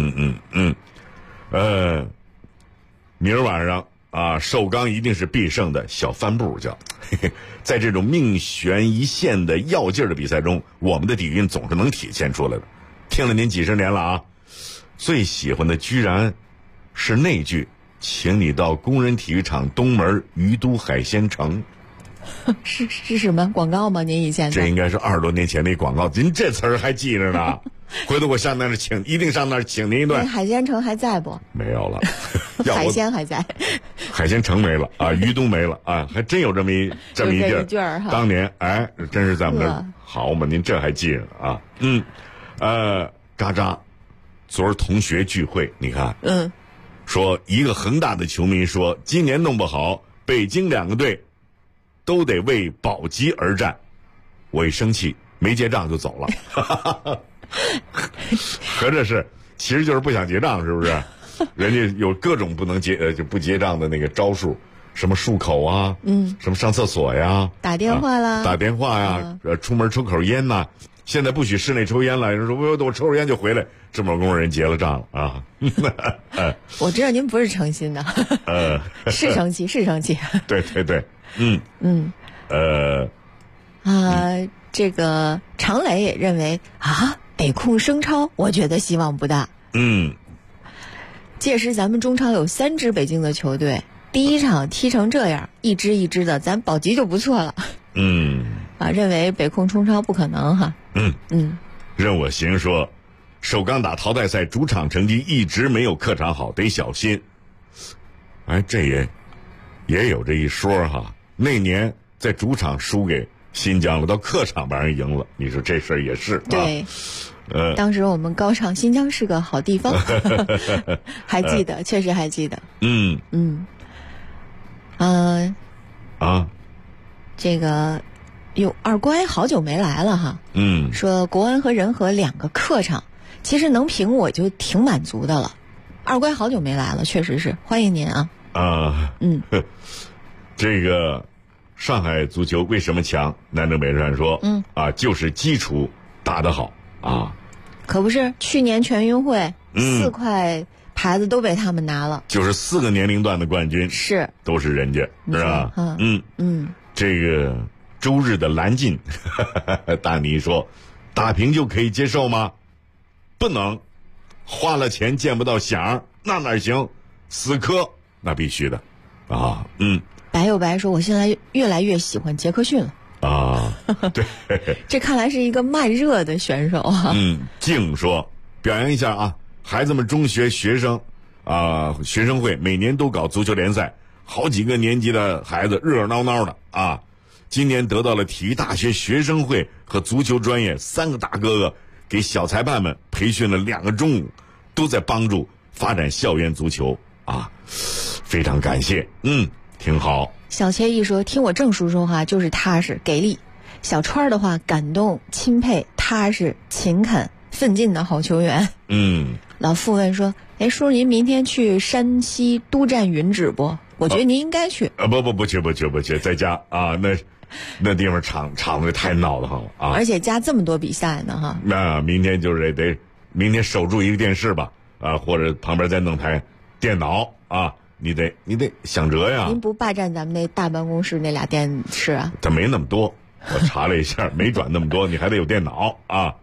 明儿晚上首钢一定是必胜的小帆布叫。在这种命悬一线的要劲儿的比赛中，我们的底蕴总是能体现出来的。听了您几十年了啊，最喜欢的居然是那句请你到工人体育场东门于都海鲜城。 是什么广告吗？您以前的这应该是20多年前的广告，您这词儿还记着呢。回头我上那儿一定上那儿请您一顿。 海鲜城还在不？ 没有了。 海鲜还在， 海鲜城没了于都没了还真有这么一句儿哈。当年真是在我们这儿好嘛，您这还记着啊？渣渣，昨儿同学聚会，你看，说一个恒大的球迷说，今年弄不好，北京2个队都得为保级而战。我一生气，没结账就走了。合着是，其实就是不想结账，是不是？人家有各种不能就不结账的那个招数，什么漱口啊，什么上厕所呀， 打电话呀，出门抽口烟呐。现在不许室内抽烟了，人说我抽口烟就回来，这么工人结了账了啊。 我知道您不是诚心的，是生气。 对， 这个常磊也认为北控升超，我觉得希望不大。届时咱们中超有3支北京的球队，第一场踢成这样，一支的，咱保级就不错了。认为北控冲超不可能哈。 任我行说，首钢打淘汰赛主场成绩一直没有客场好，得小心。这也有这一说哈。那年在主场输给新疆了，到客场把人赢了，你说这事儿也是对。当时我们高唱新疆是个好地方，还记得，确实还记得。这个二乖好久没来了哈。说国安和仁和2个客场，其实能平我就挺满足的了。二乖好久没来了，确实是，欢迎您啊。 这个上海足球为什么强？南征北战说，就是基础打得好啊。 可不是，去年全运会4块牌子都被他们拿了， 就是4个年龄段的冠军是都是人家，是吧？这个周日的蓝进大妮说，打平就可以接受吗？不能，花了钱见不到响，那哪行？死磕那必须的啊。 白又白说，我现在越来越喜欢杰克逊了对， 这看来是一个慢热的选手啊。 静说，表扬一下啊，孩子们中学学生学生会每年都搞足球联赛，好几个年级的孩子热热闹闹的啊。今年得到了体育大学学生会和足球专业3个大哥哥给小裁判们培训了2个中午，都在帮助发展校园足球啊，非常感谢。挺好。 小切一说，听我郑叔说话就是踏实给力。小川的话感动钦佩，踏实勤恳奋进的好球员。老傅问说，叔您明天去山西督战云指不？我觉得您应该去。 不去，在家啊，那地方场子太闹得慌了啊！ 而且加这么多比赛呢哈。 那明天就是得明天守住一个电视吧或者旁边再弄台电脑啊。你得想辙呀。 您不霸占咱们那大办公室那俩电视啊？ 它没那么多，我查了一下，没转那么多，你还得有电脑啊。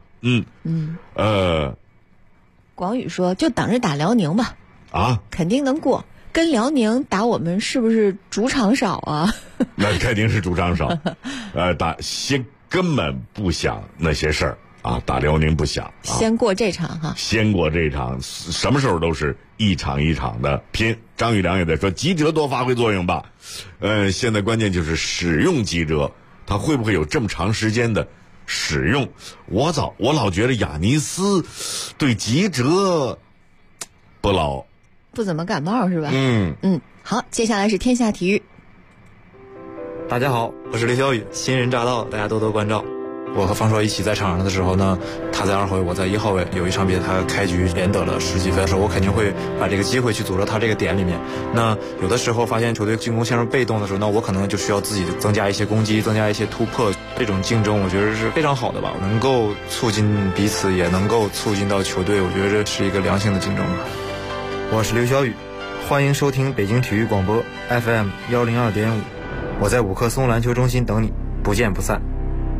广宇说，就等着打辽宁吧。肯定能过。跟辽宁打我们是不是主场少啊？ 那肯定是主场少。根本不想那些事儿打辽宁不想。 先过这场哈。 先过这场，什么时候都是一场一场的拼。张宇良也在说，吉喆多发挥作用吧。现在关键就是使用吉喆，他会不会有这么长时间的使用？我老觉得雅尼斯对吉喆不老不怎么感冒是吧？好，接下来是天下体育。 大家好，我是刘晓宇，新人乍到，大家多多关照。我和方硕一起在场上的时候呢，他在2号位，我在1号位。有一场比赛他开局连得了10几分的时候，我肯定会把这个机会去阻着他这个点里面。那有的时候发现球队进攻陷入被动的时候，那我可能就需要自己增加一些攻击，增加一些突破。这种竞争我觉得是非常好的吧，能够促进彼此，也能够促进到球队，我觉得这是一个良性的竞争吧。 我是刘晓宇，欢迎收听北京体育广播 FM 102.5，我在五棵松篮球中心等你，不见不散。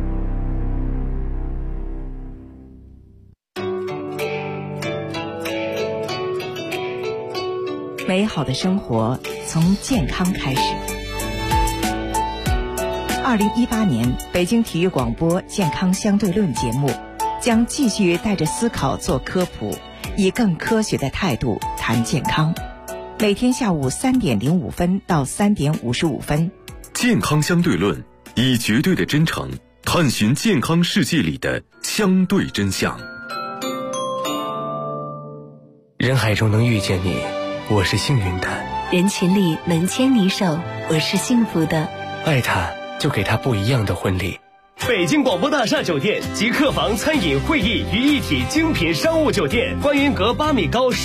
美好的生活从健康开始。2018年北京体育广播健康相对论节目将继续带着思考做科普，以更科学的态度谈健康。每天下午3点05分到3点55分。 健康相对论，以绝对的真诚探寻健康世界里的相对真相。 人海中能遇见你，我是幸运的； 人群里能牵你手，我是幸福的。 爱他，就给他不一样的婚礼。 北京广播大厦酒店集客房、餐饮、会议于一体精品商务酒店，观云阁8米高。